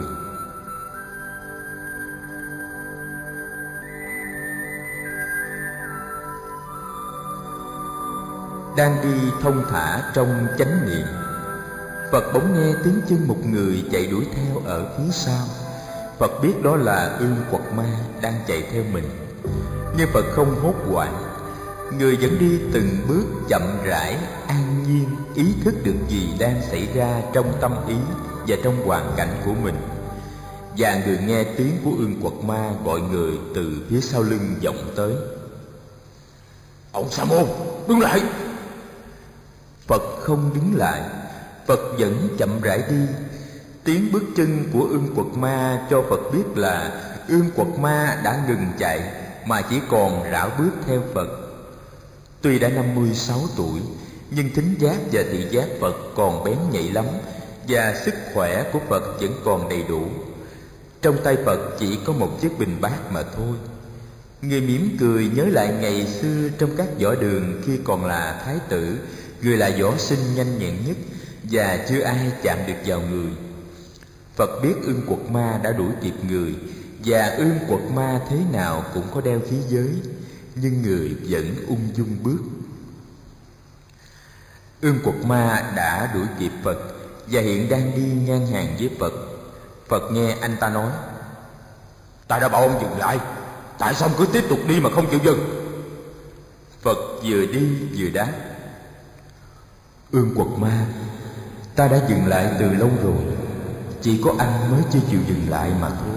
Đang đi thông thả trong chánh niệm, Phật bỗng nghe tiếng chân một người chạy đuổi theo ở phía sau. Phật biết đó là Ương Quật Ma đang chạy theo mình, nhưng Phật không hốt hoảng. Người vẫn đi từng bước chậm rãi, an nhiên, ý thức được gì đang xảy ra trong tâm ý và trong hoàn cảnh của mình. Và người nghe tiếng của Ương Quật Ma gọi người từ phía sau lưng vọng tới: ông Sa Môn, đứng lại! Phật không đứng lại. Phật vẫn chậm rãi đi. Tiếng bước chân của Ương Quật Ma cho Phật biết là Ương Quật Ma đã ngừng chạy mà chỉ còn rảo bước theo Phật. Tuy đã 56 tuổi, nhưng thính giác và thị giác Phật còn bén nhạy lắm, và sức khỏe của Phật vẫn còn đầy đủ. Trong tay Phật chỉ có một chiếc bình bát mà thôi. Người mỉm cười nhớ lại ngày xưa trong các võ đường khi còn là thái tử, người là võ sinh nhanh nhẹn nhất và chưa ai chạm được vào người. Phật biết Ương Quật Ma đã đuổi kịp người, và Ương Quật Ma thế nào cũng có đeo khí giới, nhưng người vẫn ung dung bước. Ương Quật Ma đã đuổi kịp Phật và hiện đang đi ngang hàng với Phật. Phật nghe anh ta nói: ta đã bảo ông dừng lại, tại sao ông cứ tiếp tục đi mà không chịu dừng? Phật vừa đi vừa đáp: Ương Quật Ma, ta đã dừng lại từ lâu rồi, chỉ có anh mới chưa chịu dừng lại mà thôi.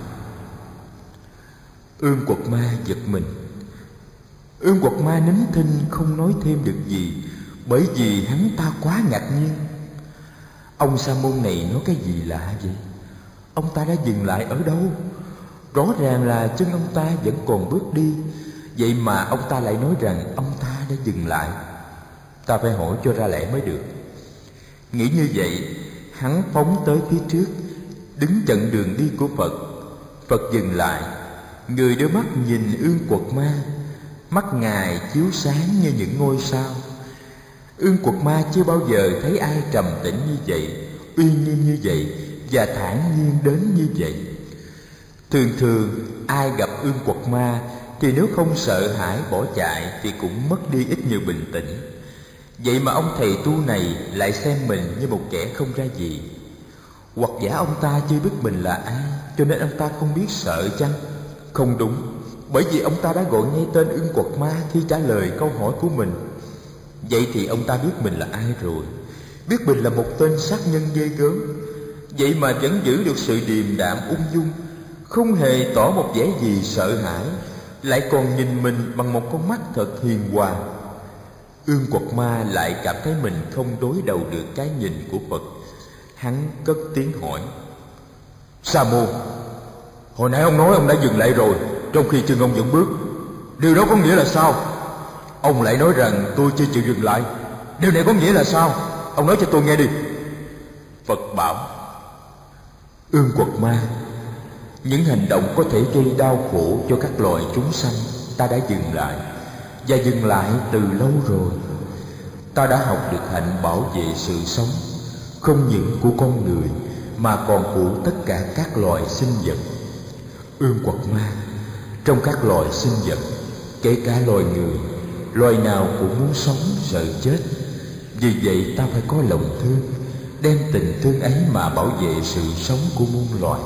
Ương Quật Ma giật mình. Ương Quật Ma nín thinh không nói thêm được gì, bởi vì hắn ta quá ngạc nhiên. Ông Sa Môn này nói cái gì lạ vậy? Ông ta đã dừng lại ở đâu? Rõ ràng là chân ông ta vẫn còn bước đi, vậy mà ông ta lại nói rằng ông ta đã dừng lại. Ta phải hỏi cho ra lẽ mới được. Nghĩ như vậy, hắn phóng tới phía trước, đứng chặn đường đi của Phật. Phật dừng lại, người đưa mắt nhìn Ương Quật Ma. Mắt ngài chiếu sáng như những ngôi sao. Ương Quật Ma chưa bao giờ thấy ai trầm tĩnh như vậy, uy nghiêm như vậy và thản nhiên đến như vậy. Thường thường ai gặp Ương Quật Ma thì nếu không sợ hãi bỏ chạy thì cũng mất đi ít nhiều bình tĩnh. Vậy mà ông thầy tu này lại xem mình như một kẻ không ra gì. Hoặc giả ông ta chưa biết mình là ai, cho nên ông ta không biết sợ chăng? Không đúng, bởi vì ông ta đã gọi ngay tên Ương Quật Ma khi trả lời câu hỏi của mình. Vậy thì ông ta biết mình là ai rồi, biết mình là một tên sát nhân ghê gớm. Vậy mà vẫn giữ được sự điềm đạm ung dung, không hề tỏ một vẻ gì sợ hãi, lại còn nhìn mình bằng một con mắt thật hiền hòa. Ương Quật Ma lại cảm thấy mình không đối đầu được cái nhìn của Phật. Hắn cất tiếng hỏi: Sa Môn, hồi nãy ông nói ông đã dừng lại rồi, trong khi chân ông vẫn bước. Điều đó có nghĩa là sao? Ông lại nói rằng tôi chưa chịu dừng lại. Điều này có nghĩa là sao? Ông nói cho tôi nghe đi. Phật bảo: Ương Quật Ma, những hành động có thể gây đau khổ cho các loài chúng sanh ta đã dừng lại, và dừng lại từ lâu rồi. Ta đã học được hạnh bảo vệ sự sống, không những của con người mà còn của tất cả các loài sinh vật. Ương Quật Ma, trong các loài sinh vật, kể cả loài người, loài nào cũng muốn sống sợ chết. Vì vậy ta phải có lòng thương, đem tình thương ấy mà bảo vệ sự sống của muôn loài.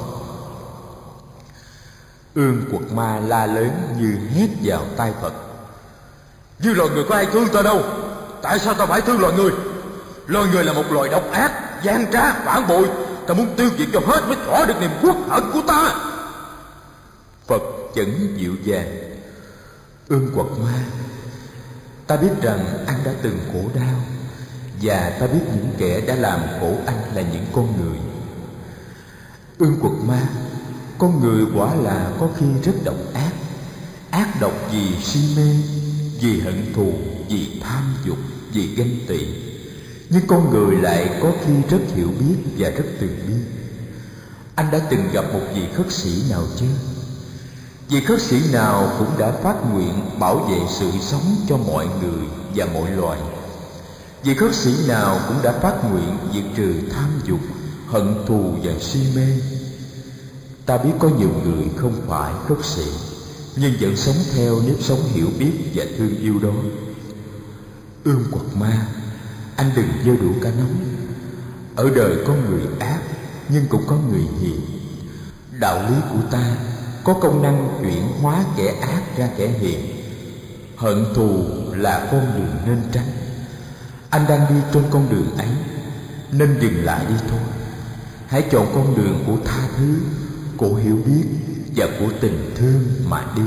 Ương Quật Ma la lớn như hét vào tai Phật: như loài người có ai thương ta đâu, tại sao ta phải thương loài người? Loài người là một loài độc ác, gian trá, phản bội. Ta muốn tiêu diệt cho hết mới thỏa được niềm uất hận của ta. Phật vẫn dịu dàng: Ương Quật Ma, ta biết rằng anh đã từng khổ đau, và ta biết những kẻ đã làm khổ anh là những con người. Ương Quật Ma, con người quả là có khi rất độc ác. Ác độc vì si mê, vì hận thù, vì tham dục, vì ganh tị. Nhưng con người lại có khi rất hiểu biết và rất từ bi. Anh đã từng gặp một vị khất sĩ nào chưa? Vị khất sĩ nào cũng đã phát nguyện bảo vệ sự sống cho mọi người và mọi loài. Vị khất sĩ nào cũng đã phát nguyện diệt trừ tham dục, hận thù và si mê. Ta biết có nhiều người không phải khất sĩ, nhưng vẫn sống theo nếp sống hiểu biết và thương yêu đó. Ương Quật Ma, anh đừng giơ đũa cả nắm. Ở đời có người ác, nhưng cũng có người hiền. Đạo lý của ta có công năng chuyển hóa kẻ ác ra kẻ hiền. Hận thù là con đường nên tránh. Anh đang đi trên con đường ấy, nên dừng lại đi thôi. Hãy chọn con đường của tha thứ, của hiểu biết và của tình thương mà đi.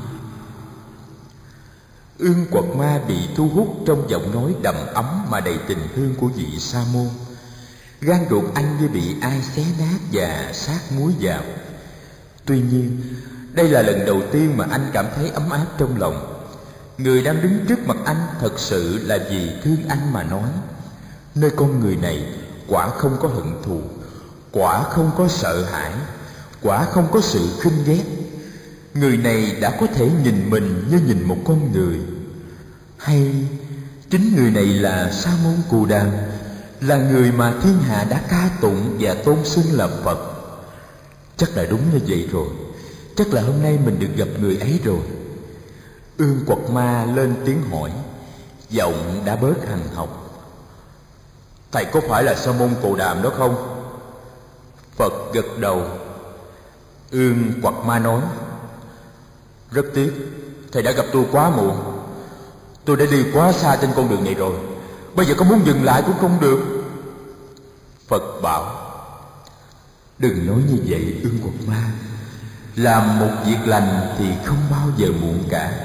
Ương Quật Ma bị thu hút trong giọng nói đầm ấm mà đầy tình thương của vị Sa môn. Gan ruột anh như bị ai xé nát và sát muối vào. Tuy nhiên, đây là lần đầu tiên mà anh cảm thấy ấm áp trong lòng. Người đang đứng trước mặt anh thật sự là vì thương anh mà nói. Nơi con người này quả không có hận thù, quả không có sợ hãi, quả không có sự khinh ghét. Người này đã có thể nhìn mình như nhìn một con người. Hay chính người này là Sa môn Cù Đàm, là người mà thiên hạ đã ca tụng và tôn xưng là Phật. Chắc là đúng như vậy rồi. Chắc là hôm nay mình được gặp người ấy rồi. Ương Quật Ma lên tiếng hỏi, giọng đã bớt hằn học: thầy có phải là Sa môn Cù Đàm đó không? Phật gật đầu. Ương Quật Ma nói: rất tiếc, thầy đã gặp tôi quá muộn. Tôi đã đi quá xa trên con đường này rồi, bây giờ có muốn dừng lại cũng không được. Phật bảo: đừng nói như vậy Ương Quật Ma. Làm một việc lành thì không bao giờ muộn cả.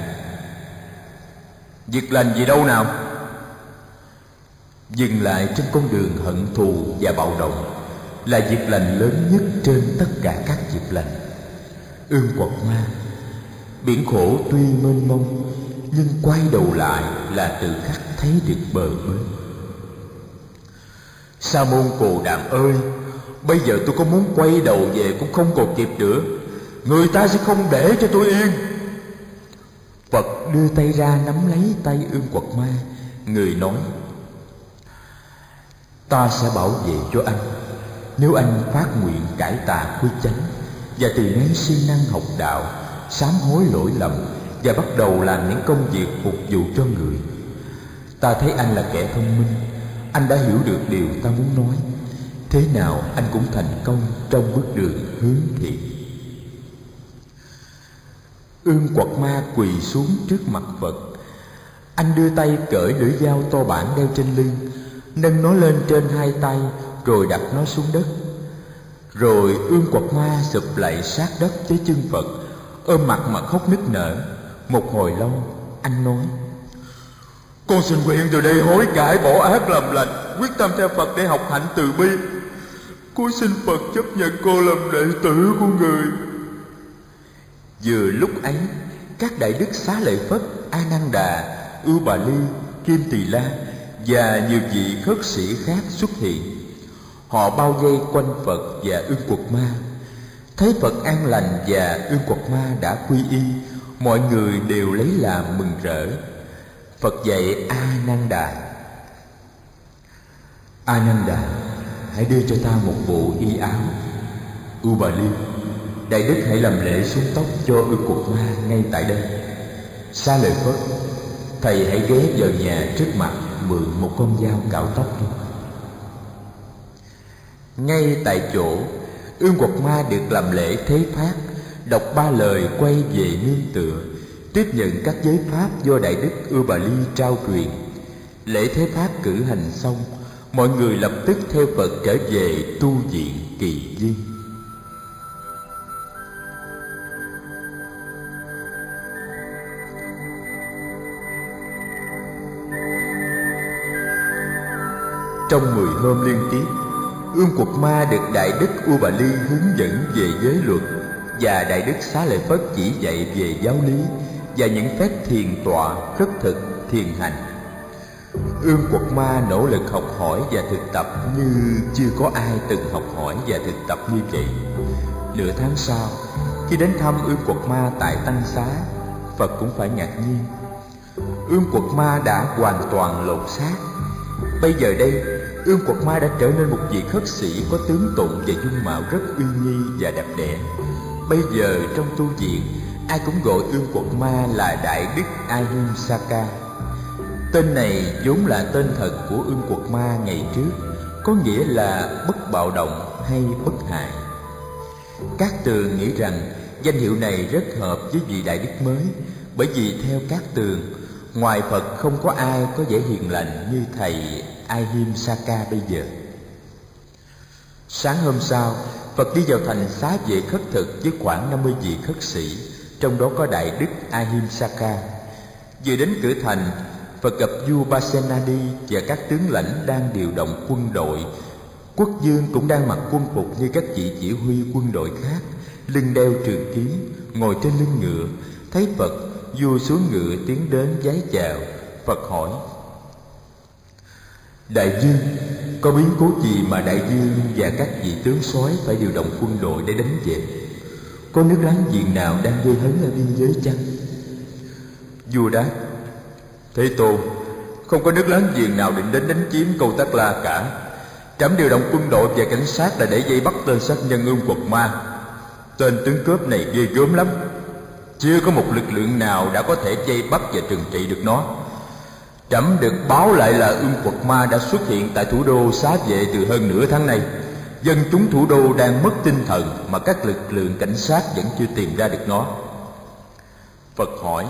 Việc lành gì đâu nào? Dừng lại trên con đường hận thù và bạo động là việc lành lớn nhất trên tất cả các việc lành. Ương Quật Ma, biển khổ tuy mênh mông, nhưng quay đầu lại là tự khắc thấy được bờ bên. Sa môn Cù Đàm ơi, bây giờ tôi có muốn quay đầu về cũng không còn kịp nữa. Người ta sẽ không để cho tôi yên. Phật đưa tay ra nắm lấy tay Ương Quật Ma. Người nói: ta sẽ bảo vệ cho anh, nếu anh phát nguyện cải tà quy chánh và từ nay siêng năng học đạo, sám hối lỗi lầm và bắt đầu làm những công việc phục vụ cho người. Ta thấy anh là kẻ thông minh, anh đã hiểu được điều ta muốn nói. Thế nào anh cũng thành công trong bước đường hướng thiện. Ương Quật Ma quỳ xuống trước mặt Phật. Anh đưa tay cởi lưỡi dao to bản đeo trên lưng, nâng nó lên trên hai tay rồi đặt nó xuống đất. Rồi Ương Quật Ma sụp lạy sát đất với chân Phật, ôm mặt mà khóc nức nở. Một hồi lâu anh nói: con xin nguyện từ đây hối cải, bỏ ác làm lành, quyết tâm theo Phật để học hạnh từ bi. Con xin Phật chấp nhận cô làm đệ tử của người. Vừa lúc ấy, các đại đức Xá Lợi Phất, A Nan Đà, Ưu Bà Ly, Kim Tỳ La và nhiều vị khất sĩ khác xuất hiện. Họ bao vây quanh Phật và Ương Quật Ma. Thấy Phật an lành và Ương Quật Ma đã quy y, mọi người đều lấy làm mừng rỡ. Phật dạy A Nan Đà: A Nan Đà, hãy đưa cho ta một bộ y áo. Ubali, Đại Đức hãy làm lễ xuống tóc cho Ương Quật Ma ngay tại đây. Xá lợi Phất, thầy hãy ghé vào nhà trước mặt mượn một con dao cạo tóc đi. Ngay tại chỗ, Ương Quật Ma được làm lễ thế pháp, đọc 3 lời quay về nương tựa, tiếp nhận các giới pháp do Đại Đức Ubali trao truyền. Lễ thế pháp cử hành xong, mọi người lập tức theo Phật trở về tu viện Kỳ Viên. Trong 10 hôm liên tiếp, Ương Quật Ma được Đại Đức Ubali hướng dẫn về giới luật, và Đại Đức Xá Lợi Phất chỉ dạy về giáo lý và những phép thiền tọa, khất thực, thiền hành. Ương Quật Ma nỗ lực học hỏi và thực tập như chưa có ai từng học hỏi và thực tập như vậy. Nửa tháng sau, khi đến thăm Ương Quật Ma tại Tăng Xá, Phật cũng phải ngạc nhiên. Ương Quật Ma đã hoàn toàn lột xác. Bây giờ đây, Ương Quật Ma đã trở nên một vị khất sĩ có tướng tụng và dung mạo rất uy nghi và đẹp đẽ. Bây giờ trong tu viện, ai cũng gọi Ương Quật Ma là Đại Đức Ahimsaka. Tên này vốn là tên thật của Ương Quật Ma ngày trước, có nghĩa là bất bạo động hay bất hại. Cát Tường nghĩ rằng danh hiệu này rất hợp với vị Đại Đức mới, bởi vì theo Cát Tường, ngoài Phật không có ai có vẻ hiền lành như thầy Ahimsaka bây giờ. Sáng hôm sau, Phật đi vào thành xá vệ khất thực với khoảng 50 vị khất sĩ, trong đó có Đại Đức Ahimsaka. Vừa đến cửa thành, Phật gặp vua Pasenadi và các tướng lãnh đang điều động quân đội. Quốc vương cũng đang mặc quân phục như các vị chỉ huy quân đội khác, lưng đeo trường kiếm, ngồi trên lưng ngựa. Thấy Phật, vua xuống ngựa tiến đến vái chào. Phật hỏi: Đại vương, có biến cố gì mà đại vương và các vị tướng soái phải điều động quân đội để đánh về? Có nước láng giềng nào đang gây hấn ở biên giới chăng? Vua đáp: Thế Tôn, không có nước láng giềng nào định đến đánh chiếm Câu Tác La cả. Trẫm điều động quân đội và cảnh sát là để vây bắt tên sát nhân Ương Quật Ma. Tên tướng cướp này ghê gớm lắm, chưa có một lực lượng nào đã có thể vây bắt và trừng trị được nó. Trẫm được báo lại là Ương Quật Ma đã xuất hiện tại thủ đô Xá Vệ từ hơn nửa tháng nay. Dân chúng thủ đô đang mất tinh thần mà các lực lượng cảnh sát vẫn chưa tìm ra được nó. Phật hỏi: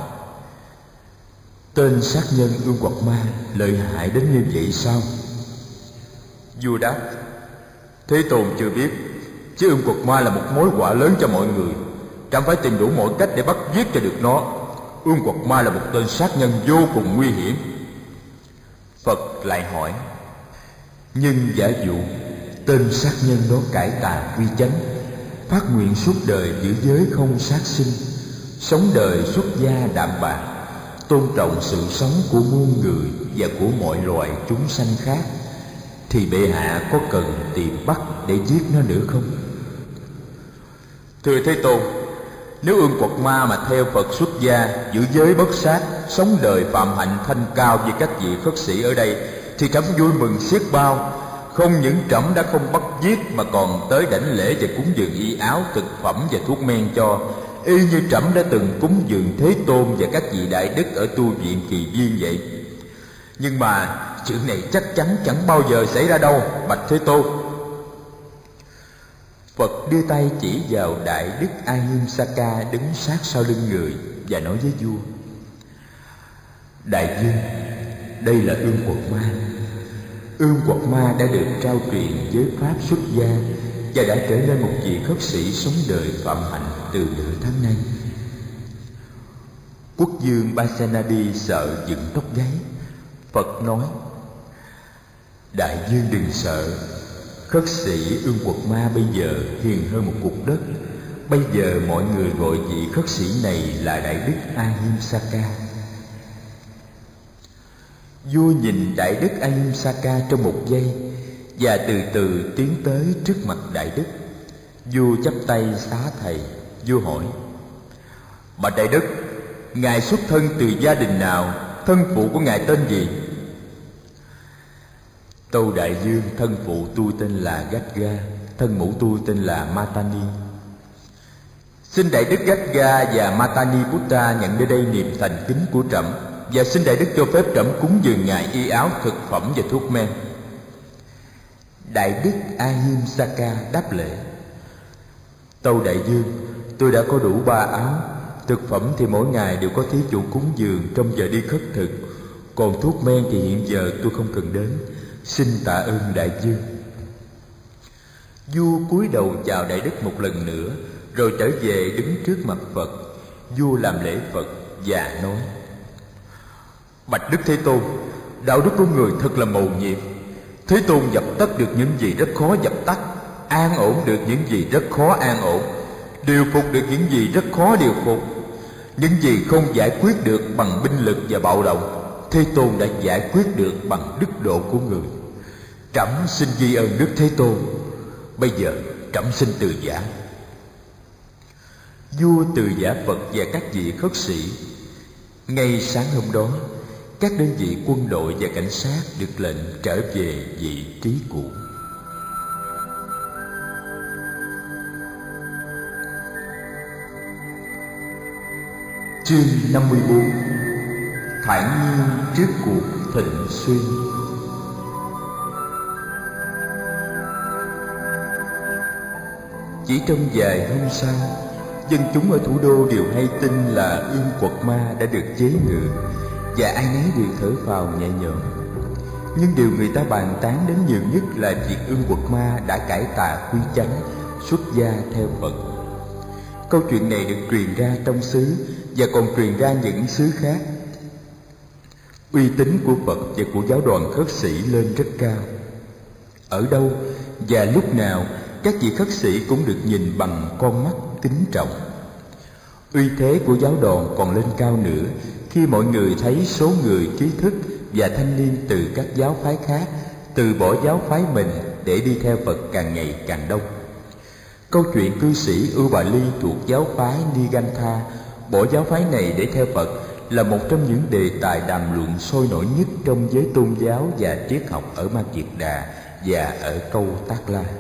Tên sát nhân Ương Quật Ma lợi hại đến như vậy sao? Vua đáp: Thế Tôn chưa biết, chứ Ương Quật Ma là một mối họa lớn cho mọi người. Trẫm phải tìm đủ mọi cách để bắt giết cho được nó. Ương Quật Ma là một tên sát nhân vô cùng nguy hiểm. Phật lại hỏi: Nhưng giả dụ tên sát nhân đó cải tà quy chánh, phát nguyện suốt đời giữ giới không sát sinh, sống đời xuất gia đạm bạc, tôn trọng sự sống của muôn người và của mọi loài chúng sanh khác, thì bệ hạ có cần tìm bắt để giết nó nữa không? Thưa Thế Tôn, nếu Ương Quật Ma mà theo Phật xuất gia, giữ giới bất sát, sống đời phạm hạnh thanh cao như các vị khất sĩ ở đây, thì trẫm vui mừng xiết bao. Không những trẫm đã không bắt giết mà còn tới đảnh lễ và cúng dường y áo, thực phẩm và thuốc men cho, y như trẫm đã từng cúng dường Thế Tôn và các vị đại đức ở tu viện Kỳ Viên vậy. Nhưng mà chuyện này chắc chắn chẳng bao giờ xảy ra đâu, bạch Thế Tôn. Phật đưa tay chỉ vào Đại Đức Ahimsaka đứng sát sau lưng người và nói với vua: Đại vương, đây là Ương Quật Ma. Ương Quật Ma đã được trao truyền giới pháp xuất gia và đã trở nên một vị khất sĩ sống đời phạm hạnh từ nửa tháng nay. Quốc vương Pasenadi sợ dựng tóc gáy. Phật nói: Đại vương đừng sợ. Khất sĩ Ương Quật Ma bây giờ hiền hơn một cục đất. Bây giờ mọi người gọi vị khất sĩ này là Đại Đức Ahimsaka. Vua nhìn Đại Đức Ahimsaka trong một giây và từ từ tiến tới trước mặt Đại Đức. Vua chắp tay xá thầy. Vua hỏi: Bạch Đại Đức, Ngài xuất thân từ gia đình nào? Thân phụ của Ngài tên gì? Tâu Đại Dương: thân phụ tôi tên là Gajga, thân mẫu tôi tên là Matani. Xin Đại Đức Gajga và Matani Buddha nhận nơi đây niềm thành kính của trẫm, và xin Đại Đức cho phép trẫm cúng dường Ngài y áo, thực phẩm và thuốc men. Đại Đức Ahimsaka đáp lễ: Tâu Đại Dương, tôi đã có đủ 3 áo. Thực phẩm thì mỗi ngày đều có thí chủ cúng dường trong giờ đi khất thực, còn thuốc men thì hiện giờ tôi không cần đến. Xin tạ ơn Đại Dương. Vua cúi đầu chào Đại Đức một lần nữa, rồi trở về đứng trước mặt Phật. Vua làm lễ Phật và nói: Bạch Đức Thế Tôn, đạo đức của người thật là mầu nhiệm. Thế Tôn dập tắt được những gì rất khó dập tắt, an ổn được những gì rất khó an ổn, điều phục được những gì rất khó điều phục. Những gì không giải quyết được bằng binh lực và bạo động, Thế Tôn đã giải quyết được bằng đức độ của người. Trẫm xin ghi ơn Đức Thế Tôn. Bây giờ trẫm xin từ giả. Vua từ giả Phật và các vị khất sĩ. Ngay sáng hôm đó, các đơn vị quân đội và cảnh sát được lệnh trở về vị trí cũ. Chương 54: thản nhiên trước cuộc thịnh xuyên. Chỉ trong vài hôm sau, dân chúng ở thủ đô đều hay tin là Ương Quật Ma đã được chế ngự, và ai nấy đều thở phào nhẹ nhõm. Nhưng điều người ta bàn tán đến nhiều nhất là việc Ương Quật Ma đã cải tà quy chánh, xuất gia theo Phật. Câu chuyện này được truyền ra trong xứ và còn truyền ra những xứ khác. Uy tín của Phật và của giáo đoàn khất sĩ lên rất cao. Ở đâu và lúc nào, các vị khất sĩ cũng được nhìn bằng con mắt kính trọng. Uy thế của giáo đoàn còn lên cao nữa khi mọi người thấy số người trí thức và thanh niên từ các giáo phái khác từ bỏ giáo phái mình để đi theo Phật càng ngày càng đông. Câu chuyện cư sĩ Ubali thuộc giáo phái Nigantha bỏ giáo phái này để theo Phật là một trong những đề tài đàm luận sôi nổi nhất trong giới tôn giáo và triết học ở Ma Kiệt Đà và ở Câu Tác La.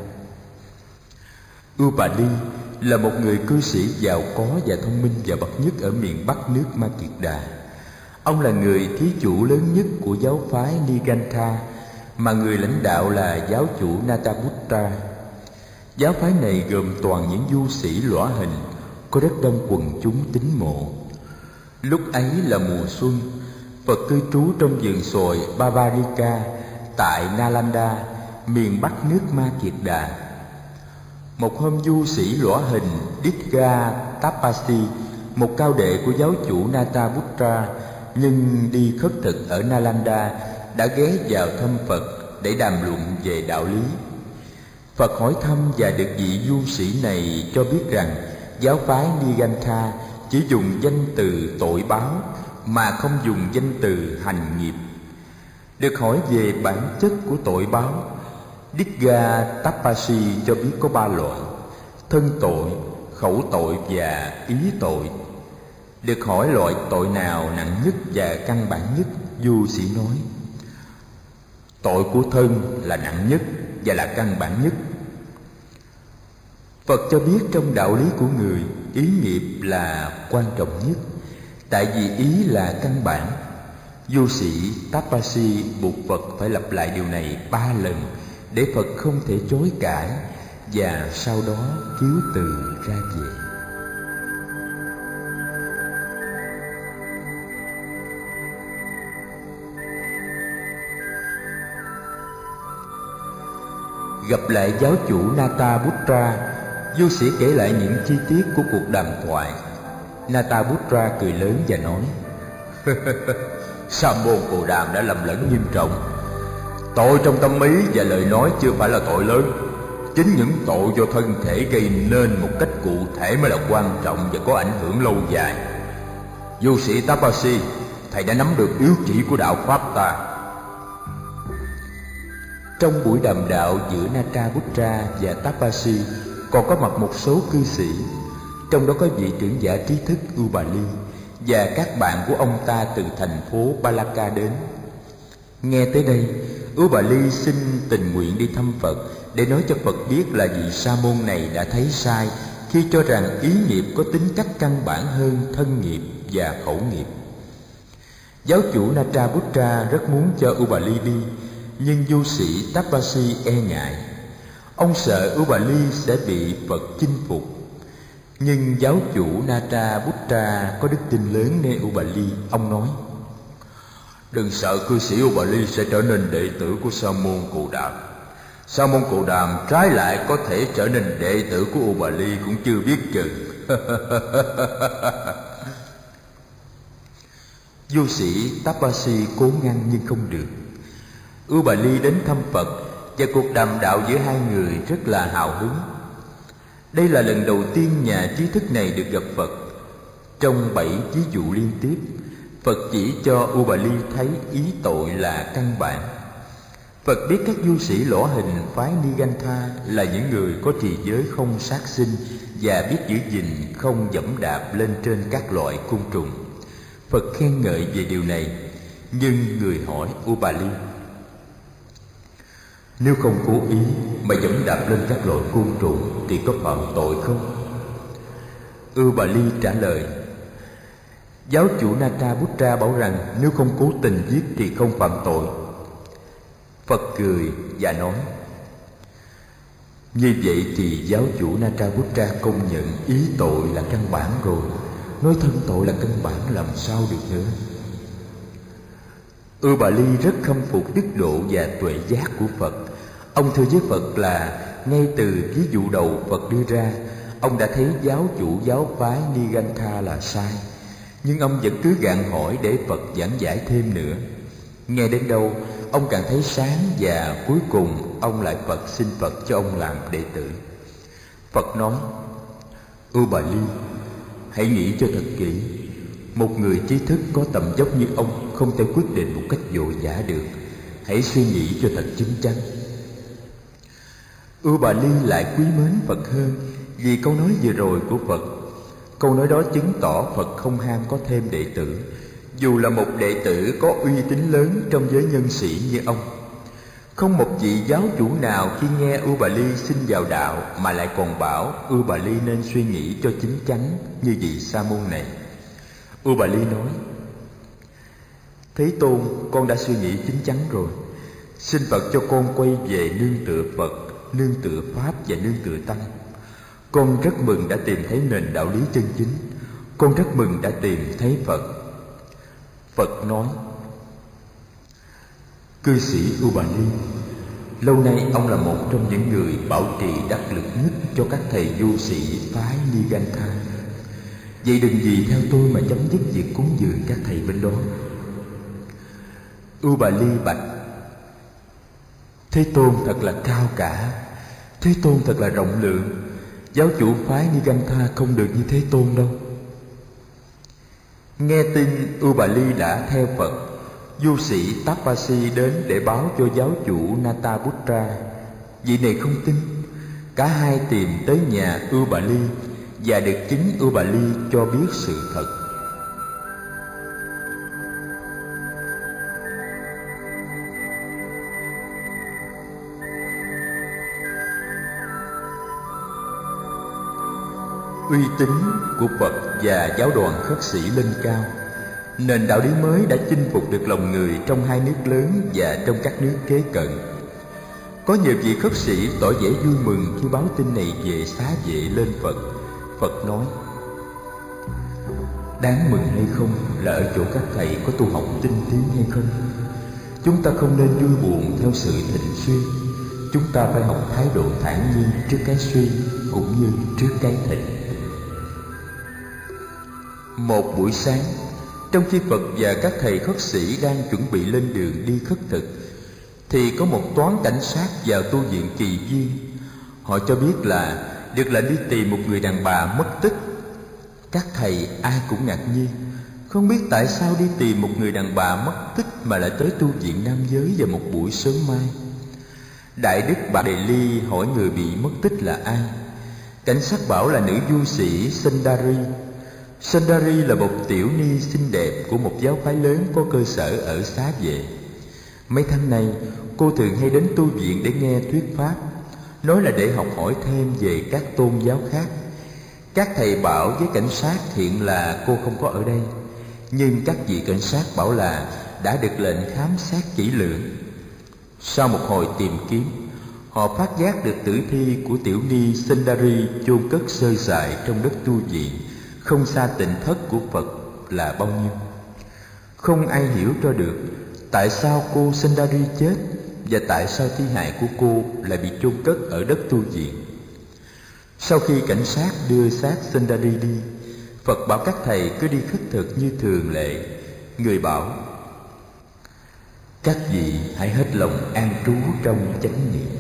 Ubali là một người cư sĩ giàu có và thông minh và bậc nhất ở miền Bắc nước Ma Kiệt Đà. Ông là người thí chủ lớn nhất của giáo phái Nigantha, mà người lãnh đạo là giáo chủ Nataputta. Giáo phái này gồm toàn những du sĩ lõa hình, có rất đông quần chúng tín mộ. Lúc ấy là mùa xuân, Phật cư trú trong vườn xoài Bavarika tại Nalanda, miền Bắc nước Ma Kiệt Đà. Một hôm, du sĩ lõa hình Ditga Tapasi, một cao đệ của giáo chủ Nataputta nhưng đi khất thực ở Nalanda, đã ghé vào thăm Phật để đàm luận về đạo lý. Phật hỏi thăm và được vị du sĩ này cho biết rằng giáo phái Nigantha chỉ dùng danh từ tội báo mà không dùng danh từ hành nghiệp. Được hỏi về bản chất của tội báo, Ditga Tapasi cho biết có 3 loại: thân tội, khẩu tội và ý tội. Được hỏi loại tội nào nặng nhất và căn bản nhất, du sĩ nói: tội của thân là nặng nhất và là căn bản nhất. Phật cho biết trong đạo lý của người, ý nghiệp là quan trọng nhất, tại vì ý là căn bản. Du sĩ Tapasi buộc Phật phải lặp lại điều này 3 lần để Phật không thể chối cãi, và sau đó cứu từ ra về. Gặp lại giáo chủ Nataputta, du sĩ kể lại những chi tiết của cuộc đàm thoại. Nataputta cười lớn và nói: Sa môn Cồ Đàm đã lầm lẫn nghiêm trọng. Tội trong tâm ý và lời nói chưa phải là tội lớn. Chính những tội do thân thể gây nên một cách cụ thể mới là quan trọng và có ảnh hưởng lâu dài. Du sĩ Tapasi, thầy đã nắm được yếu chỉ của đạo Pháp ta. Trong buổi đàm đạo giữa Nataputta và Tapasi còn có mặt một số cư sĩ, trong đó có vị trưởng giả trí thức Ubali và các bạn của ông ta từ thành phố Balaka đến. Nghe tới đây, Ubali xin tình nguyện đi thăm Phật để nói cho Phật biết là vị sa môn này đã thấy sai khi cho rằng ý nghiệp có tính cách căn bản hơn thân nghiệp và khẩu nghiệp. Giáo chủ Natraputra rất muốn cho Ubali đi, nhưng du sĩ Tapasi e ngại. Ông sợ Ubali sẽ bị Phật chinh phục. Nhưng giáo chủ Natraputra có đức tin lớn nơi Ubali. Ông nói: đừng sợ cư sĩ Ubali sẽ trở nên đệ tử của Sa môn Cù Đàm. Sa môn Cù Đàm trái lại có thể trở nên đệ tử của Ubali cũng chưa biết chừng. Du sĩ Tapasi cố ngăn nhưng không được. Ubali đến thăm Phật và cuộc đàm đạo giữa hai người rất là hào hứng. Đây là lần đầu tiên nhà trí thức này được gặp Phật. Trong 7 ví dụ liên tiếp, Phật chỉ cho Ubali thấy ý tội là căn bản. Phật biết các du sĩ lỗ hình phái Nigantha là những người có trì giới không sát sinh và biết giữ gìn không dẫm đạp lên trên các loại côn trùng. Phật khen ngợi về điều này, nhưng người hỏi Ubali: nếu không cố ý mà dẫm đạp lên các loại côn trùng thì có phạm tội không? Ubali trả lời: giáo chủ Natraputra bảo rằng nếu không cố tình giết thì không phạm tội. Phật cười và nói: như vậy thì giáo chủ Natraputra công nhận ý tội là căn bản rồi, nói thân tội là căn bản làm sao được nữa. Ubali rất khâm phục đức độ và tuệ giác của Phật. Ông thưa với Phật là ngay từ ví dụ đầu Phật đưa ra, ông đã thấy giáo chủ giáo phái Nigantha là sai, nhưng ông vẫn cứ gạn hỏi để Phật giảng giải thêm nữa. Nghe đến đâu ông càng thấy sáng, và cuối cùng ông lại xin Phật cho ông làm đệ tử. Phật nói: Ubali, hãy nghĩ cho thật kỹ. Một người trí thức có tầm dốc như ông không thể quyết định một cách vội vã được. Hãy suy nghĩ cho thật chín chắn. Ubali lại quý mến Phật hơn vì câu nói vừa rồi của Phật. Câu nói đó chứng tỏ Phật không ham có thêm đệ tử, dù là một đệ tử có uy tín lớn trong giới nhân sĩ như ông. Không một vị giáo chủ nào khi nghe Ubali xin vào đạo mà lại còn bảo Ubali nên suy nghĩ cho chín chắn như vị sa môn này. Ubali nói: Thế Tôn, con đã suy nghĩ chín chắn rồi. Xin Phật cho con quay về nương tựa Phật, nương tựa Pháp và nương tựa Tăng. Con rất mừng đã tìm thấy nền đạo lý chân chính. Con rất mừng đã tìm thấy Phật. Phật nói: Cư sĩ Ubali, lâu nay ông là một trong những người bảo trì đắc lực nhất cho các thầy du sĩ phái Nigantha. Vậy đừng vì theo tôi mà chấm dứt việc cúng dường các thầy bên đó. Ubali bạch: Thế Tôn thật là cao cả, Thế Tôn thật là rộng lượng. Giáo chủ phái Nigantha không được như Thế Tôn đâu. Nghe tin Ubali đã theo Phật, du sĩ Tapasi đến để báo cho giáo chủ Natraputra. Vị này không tin. Cả hai tìm tới nhà Ubali và được chính Ubali cho biết sự thật. Uy tín của Phật và giáo đoàn khất sĩ lên cao, nền đạo lý mới đã chinh phục được lòng người trong hai nước lớn và trong các nước kế cận. Có nhiều vị khất sĩ tỏ vẻ vui mừng khi báo tin này về xá vệ lên Phật. Phật nói: Đáng mừng hay không là ở chỗ các thầy có tu học tinh tiến hay không. Chúng ta không nên vui buồn theo sự thịnh suy. Chúng ta phải học thái độ thản nhiên trước cái suy cũng như trước cái thịnh. Một buổi sáng, trong khi Phật và các thầy khất sĩ đang chuẩn bị lên đường đi khất thực, thì có một toán cảnh sát vào tu viện Kỳ Viên. Họ cho biết là được lệnh đi tìm một người đàn bà mất tích. Các thầy ai cũng ngạc nhiên, không biết tại sao đi tìm một người đàn bà mất tích mà lại tới tu viện nam giới vào một buổi sớm mai. Đại đức Bà Đề Ly hỏi người bị mất tích là ai. Cảnh sát bảo là nữ du sĩ Sundari. Sundari là một tiểu ni xinh đẹp của một giáo phái lớn có cơ sở ở Xá Vệ. Mấy tháng nay, cô thường hay đến tu viện để nghe thuyết pháp, nói là để học hỏi thêm về các tôn giáo khác. Các thầy bảo với cảnh sát hiện là cô không có ở đây, nhưng các vị cảnh sát bảo là đã được lệnh khám xét kỹ lưỡng. Sau một hồi tìm kiếm, họ phát giác được tử thi của tiểu ni Sundari chôn cất sơ sài trong đất tu viện, không xa tịnh thất của Phật là bao nhiêu. Không ai hiểu cho được tại sao cô Sundari chết và tại sao thi hài của cô lại bị chôn cất ở đất tu viện. Sau khi cảnh sát đưa xác Sundari đi, Phật bảo các thầy cứ đi khất thực như thường lệ. Người bảo: các vị hãy hết lòng an trú trong chánh niệm.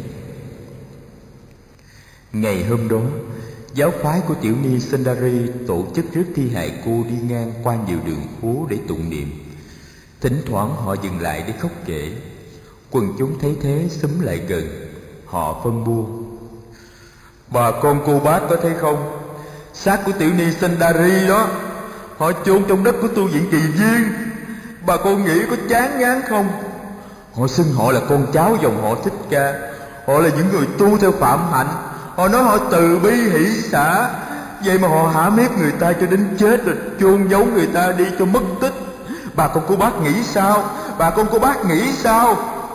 Ngày hôm đó, giáo phái của tiểu ni Sundari tổ chức rước thi hài cô đi ngang qua nhiều đường phố để tụng niệm. Thỉnh thoảng họ dừng lại để khóc kể. Quần chúng thấy thế xúm lại gần. Họ phân bua: bà con cô bác có thấy không, xác của tiểu ni Sundari đó, họ chôn trong đất của tu viện Kỳ Viên. Bà con nghĩ có chán ngán không? Họ xưng họ là con cháu dòng họ Thích Ca, họ là những người tu theo phạm hạnh, họ nói họ từ bi hỷ xả. Vậy mà họ hãm hiếp người ta cho đến chết, rồi chôn giấu người ta đi cho mất tích. Bà con cô bác nghĩ sao? Bà con cô bác nghĩ sao?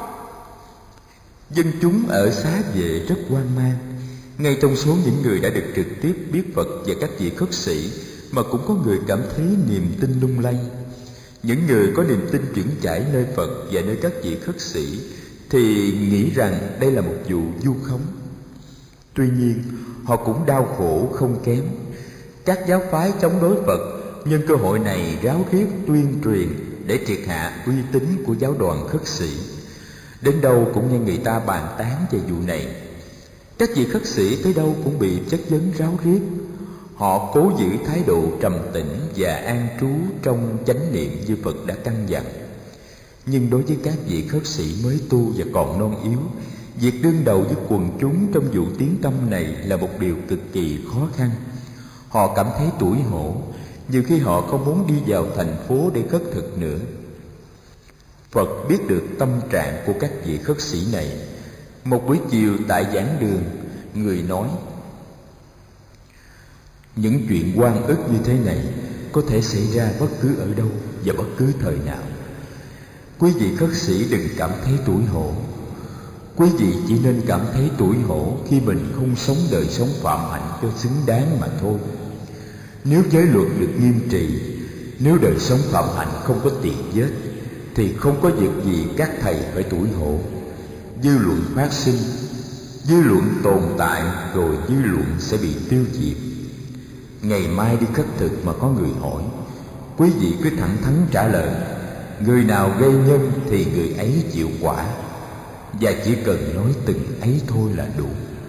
Dân chúng ở Xá Vệ rất hoang mang. Ngay trong số những người đã được trực tiếp biết Phật và các vị khất sĩ, mà cũng có người cảm thấy niềm tin lung lay. Những người có niềm tin vững chãi nơi Phật và nơi các vị khất sĩ thì nghĩ rằng đây là một vụ vu khống. Tuy nhiên, họ cũng đau khổ không kém. Các giáo phái chống đối Phật nhân cơ hội này ráo riết tuyên truyền để triệt hạ uy tín của giáo đoàn khất sĩ. Đến đâu cũng nghe người ta bàn tán về vụ này. Các vị khất sĩ tới đâu cũng bị chất vấn ráo riết. Họ cố giữ thái độ trầm tĩnh và an trú trong chánh niệm như Phật đã căn dặn. Nhưng đối với các vị khất sĩ mới tu và còn non yếu, việc đương đầu với quần chúng trong vụ tiếng tăm này là một điều cực kỳ khó khăn. Họ cảm thấy tủi hổ, nhiều khi họ không muốn đi vào thành phố để khất thực nữa. Phật biết được tâm trạng của các vị khất sĩ này. Một buổi chiều tại giảng đường, người nói: những chuyện oan ức như thế này có thể xảy ra bất cứ ở đâu và bất cứ thời nào. Quý vị khất sĩ đừng cảm thấy tủi hổ. Quý vị chỉ nên cảm thấy tủi hổ khi mình không sống đời sống phạm hạnh cho xứng đáng mà thôi. Nếu giới luật được nghiêm trị, nếu đời sống phạm hạnh không có tiền vết, thì không có việc gì các thầy phải tủi hổ. Dư luận phát sinh, dư luận tồn tại, rồi dư luận sẽ bị tiêu diệt. Ngày mai đi khất thực mà có người hỏi, quý vị cứ thẳng thắn trả lời: người nào gây nhân thì người ấy chịu quả. Và chỉ cần nói từng ấy thôi là đủ.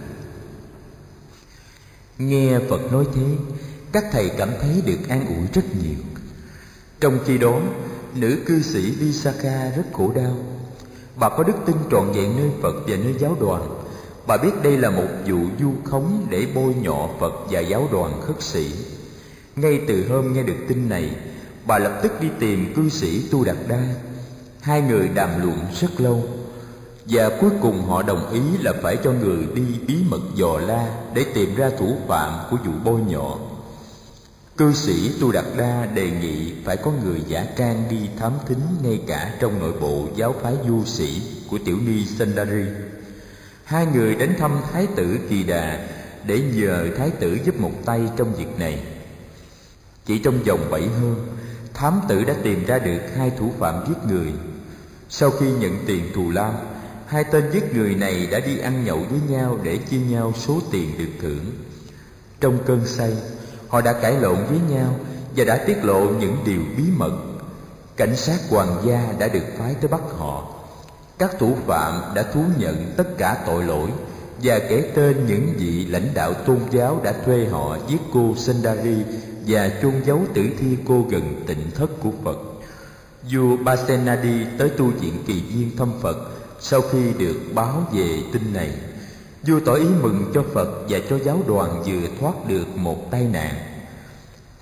Nghe Phật nói thế, các thầy cảm thấy được an ủi rất nhiều. Trong khi đó, nữ cư sĩ Visakha rất khổ đau. Bà có đức tin trọn vẹn nơi Phật và nơi giáo đoàn. Bà biết đây là một vụ vu khống để bôi nhọ Phật và giáo đoàn khất sĩ. Ngay từ hôm nghe được tin này, bà lập tức đi tìm cư sĩ Tu Đạt Đa. Hai người đàm luận rất lâu, và cuối cùng họ đồng ý là phải cho người đi bí mật dò la để tìm ra thủ phạm của vụ bôi nhọ. Cư sĩ Tu Đạt Đa đề nghị phải có người giả trang đi thám thính ngay cả trong nội bộ giáo phái du sĩ của tiểu ni Sundari. Hai người đến thăm Thái tử Kỳ Đà để nhờ Thái tử giúp một tay trong việc này. Chỉ trong vòng 7 hôm, thám tử đã tìm ra được hai thủ phạm giết người. Sau khi nhận tiền thù lao, hai tên giết người này đã đi ăn nhậu với nhau để chia nhau số tiền được thưởng. Trong cơn say, họ đã cãi lộn với nhau và đã tiết lộ những điều bí mật. Cảnh sát hoàng gia đã được phái tới bắt họ. Các thủ phạm đã thú nhận tất cả tội lỗi và kể tên những vị lãnh đạo tôn giáo đã thuê họ giết cô Sundari và chôn giấu tử thi cô gần tịnh thất của Phật. Vua Pasenadi tới tu viện Kỳ Viên thăm Phật. Sau khi được báo về tin này, vua tỏ ý mừng cho Phật và cho giáo đoàn vừa thoát được một tai nạn.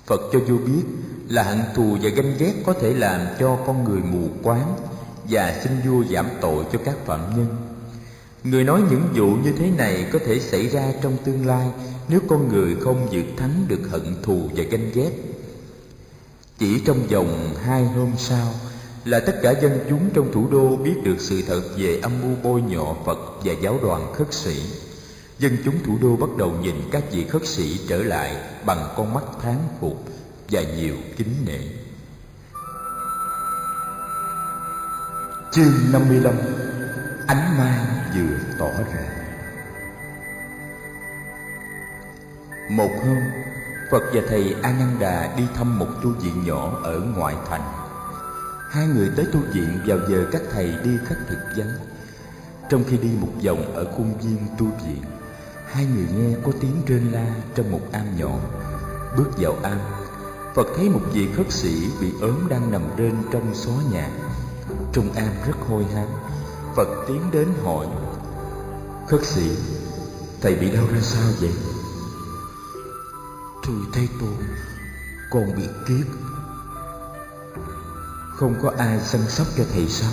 Phật cho vua biết là hận thù và ganh ghét có thể làm cho con người mù quáng, và xin vua giảm tội cho các phạm nhân. Người nói những vụ như thế này có thể xảy ra trong tương lai nếu con người không vượt thắng được hận thù và ganh ghét. Chỉ trong vòng 2 hôm sau là tất cả dân chúng trong thủ đô biết được sự thật về âm mưu bôi nhọ Phật và giáo đoàn khất sĩ. Dân chúng thủ đô bắt đầu nhìn các vị khất sĩ trở lại bằng con mắt thán phục và nhiều kính nể. Chương 55. Ánh mang vừa tỏ ra. Một hôm, Phật và thầy A Nan Đà đi thăm một tu viện nhỏ ở ngoại thành. Hai người tới tu viện vào giờ các thầy đi khất thực vắng. Trong khi đi một vòng ở khuôn viên tu viện, hai người nghe có tiếng rên la trong một am nhỏ. Bước vào am, Phật thấy một vị khất sĩ bị ốm đang nằm rên trong xó nhà. Trong am rất hôi hám. Phật tiến đến hỏi: "Khất sĩ, thầy bị đau ra sao vậy?" "Thưa Thế Tôn, con bị kiết." "Không có ai săn sóc cho thầy sao?"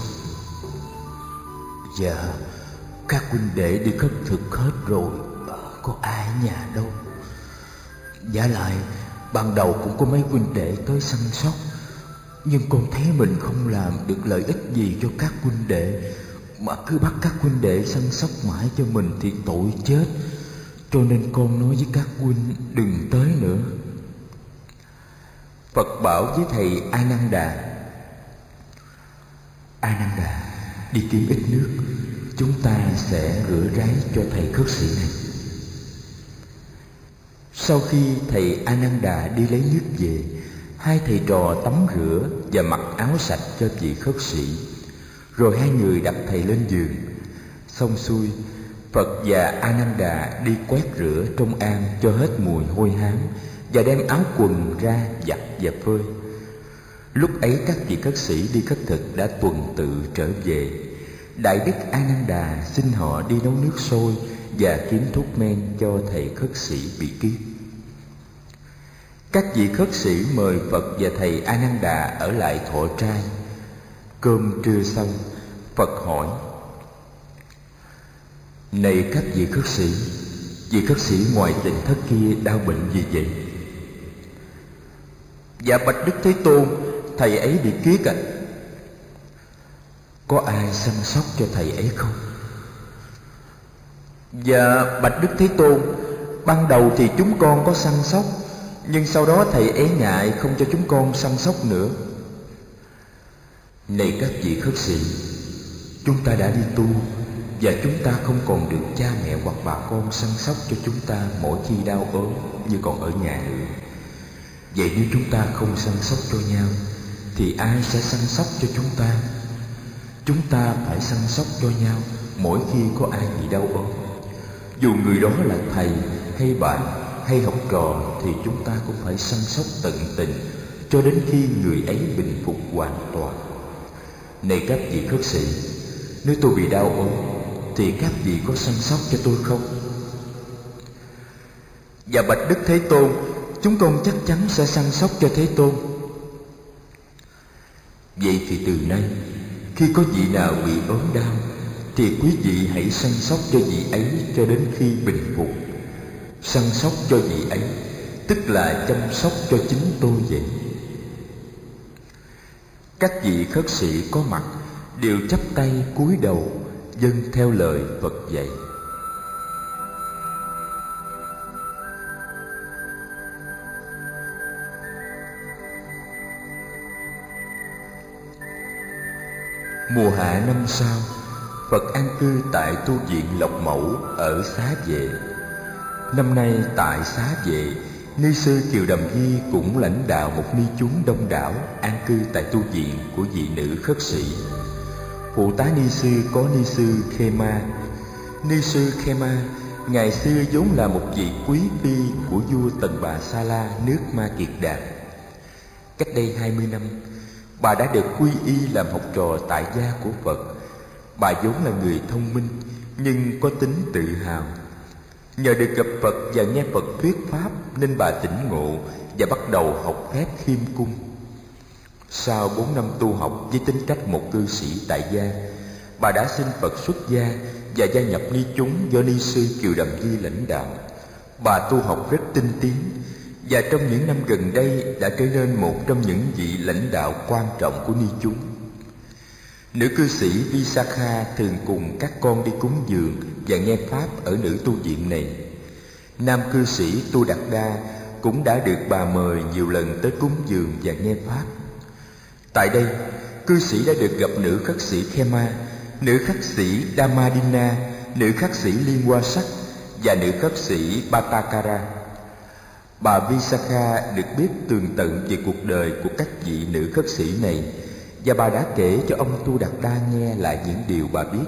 "Dạ, các huynh đệ đi khất thực hết rồi, có ai ở nhà đâu. Vả lại ban đầu cũng có mấy huynh đệ tới săn sóc, nhưng con thấy mình không làm được lợi ích gì cho các huynh đệ, mà cứ bắt các huynh đệ săn sóc mãi cho mình thì tội chết, cho nên con nói với các huynh đừng tới nữa." Phật bảo với thầy A Nan Đà: "A Nan Đà, đi kiếm ít nước, chúng ta sẽ rửa ráy cho thầy khất sĩ này." Sau khi thầy A Nan Đà đi lấy nước về, hai thầy trò tắm rửa và mặc áo sạch cho vị khất sĩ. Rồi hai người đặt thầy lên giường. Xong xuôi, Phật và A Nan Đà đi quét rửa trong am cho hết mùi hôi hám và đem áo quần ra giặt và phơi. Lúc ấy các vị khất sĩ đi khất thực đã tuần tự trở về. Đại đức A Nan Đà xin họ đi nấu nước sôi và kiếm thuốc men cho thầy khất sĩ bị kiết. Các vị khất sĩ mời Phật và thầy A Nan Đà ở lại thọ trai. Cơm trưa xong, Phật hỏi: "Này các vị khất sĩ ngoài Tịnh Thất kia đau bệnh gì vậy?" "Dạ bạch Đức Thế Tôn, thầy ấy bị kiết ạ." "Có ai săn sóc cho thầy ấy không?" "Dạ bạch Đức Thế Tôn, ban đầu thì chúng con có săn sóc, nhưng sau đó thầy ấy ngại không cho chúng con săn sóc nữa." "Này các vị khất sĩ, chúng ta đã đi tu và chúng ta không còn được cha mẹ hoặc bà con săn sóc cho chúng ta mỗi khi đau ốm như còn ở nhà nữa. Vậy nếu chúng ta không săn sóc cho nhau thì ai sẽ săn sóc cho chúng ta? Chúng ta phải săn sóc cho nhau mỗi khi có ai bị đau ốm. Dù người đó là thầy hay bạn hay học trò thì chúng ta cũng phải săn sóc tận tình cho đến khi người ấy bình phục hoàn toàn. Này các vị khất sĩ, nếu tôi bị đau ốm thì các vị có săn sóc cho tôi không?" "Dạ bạch Đức Thế Tôn, chúng con chắc chắn sẽ săn sóc cho Thế Tôn." "Vậy thì từ nay, khi có vị nào bị ốm đau thì quý vị hãy săn sóc cho vị ấy cho đến khi bình phục. Săn sóc cho vị ấy tức là chăm sóc cho chính tôi vậy." Các vị khất sĩ có mặt đều chắp tay cúi đầu vâng theo lời Phật dạy. Mùa hạ năm sau, Phật an cư tại tu viện Lộc Mẫu ở Xá Vệ. Năm nay tại Xá Vệ, ni sư Kiều Đầm Di cũng lãnh đạo một ni chúng đông đảo an cư tại tu viện của vị nữ khất sĩ. Phụ tá ni sư có ni sư Khema. Ni sư Khema ngày xưa vốn là một vị quý phi của vua Tần Bà Sa La nước Ma Kiệt Đàn. Cách đây 20 năm, bà đã được quy y làm học trò tại gia của Phật. Bà vốn là người thông minh nhưng có tính tự hào. Nhờ được gặp Phật và nghe Phật thuyết pháp nên bà tỉnh ngộ và bắt đầu học phép khiêm cung. Sau 4 năm tu học với tính cách một cư sĩ tại gia, bà đã xin Phật xuất gia và gia nhập ni chúng do ni sư Kiều Đầm Di lãnh đạo. Bà tu học rất tinh tiến và trong những năm gần đây đã trở nên một trong những vị lãnh đạo quan trọng của ni chúng. Nữ cư sĩ Visakha thường cùng các con đi cúng dường và nghe pháp ở nữ tu viện này. Nam cư sĩ Tu Đạt Đa cũng đã được bà mời nhiều lần tới cúng dường và nghe pháp. Tại đây, cư sĩ đã được gặp nữ khất sĩ Khema, nữ khất sĩ Dhammadina, nữ khất sĩ Liên Hoa Sắc và nữ khất sĩ Bhattakara. Bà Visakha được biết tường tận về cuộc đời của các vị nữ khất sĩ này, và bà đã kể cho ông Tu Đạt Đa nghe lại những điều bà biết.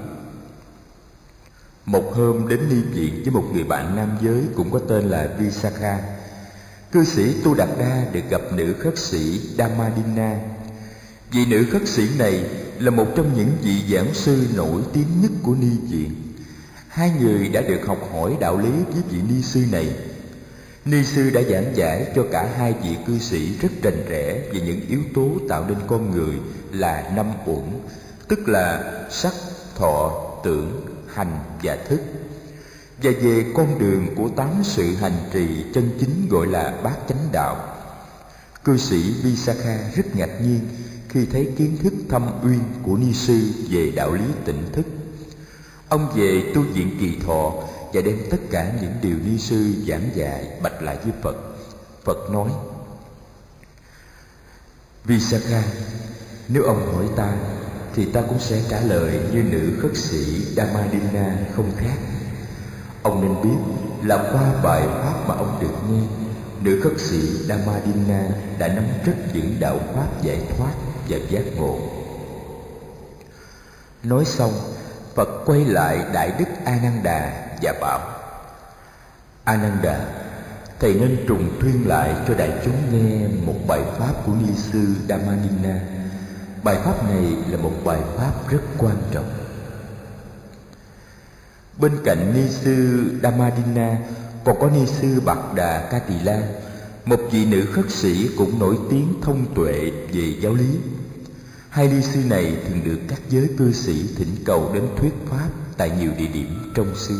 Một hôm đến ni viện với một người bạn nam giới cũng có tên là Visakha, cư sĩ Tu Đạt Đa được gặp nữ khất sĩ Dhammadina. Vị nữ khất sĩ này là một trong những vị giảng sư nổi tiếng nhất của ni viện. Hai người đã được học hỏi đạo lý với vị ni sư này. Ni sư đã giảng giải cho cả hai vị cư sĩ rất rành rẽ về những yếu tố tạo nên con người là 5 uẩn, tức là sắc, thọ, tưởng, hành và thức, và về con đường của 8 sự hành trì chân chính gọi là bát chánh đạo. Cư sĩ Visakha rất ngạc nhiên khi thấy kiến thức thâm uyên của ni sư về đạo lý tỉnh thức. Ông về tu viện Kỳ Thọ và đem tất cả những điều ni sư giảng dạy bạch lại với Phật. Phật nói: Visakha, nếu ông hỏi ta thì ta cũng sẽ trả lời như nữ khất sĩ Dhammadina không khác. Ông nên biết là qua bài pháp mà ông được nghe, nữ khất sĩ Dhammadina đã nắm rất vững đạo pháp giải thoát và giác ngộ. Nói xong, Phật quay lại Đại Đức A Nan Đà và bảo: A Nan Đà, thầy nên trùng tuyên lại cho đại chúng nghe một bài pháp của ni sư Dhammadina. Bài pháp này là một bài pháp rất quan trọng. Bên cạnh ni sư Dhammadina còn có ni sư Bạc Đà Ca Tỳ La, một vị nữ khất sĩ cũng nổi tiếng thông tuệ về giáo lý. Hai ni sư này thường được các giới cư sĩ thỉnh cầu đến thuyết pháp tại nhiều địa điểm trong xứ.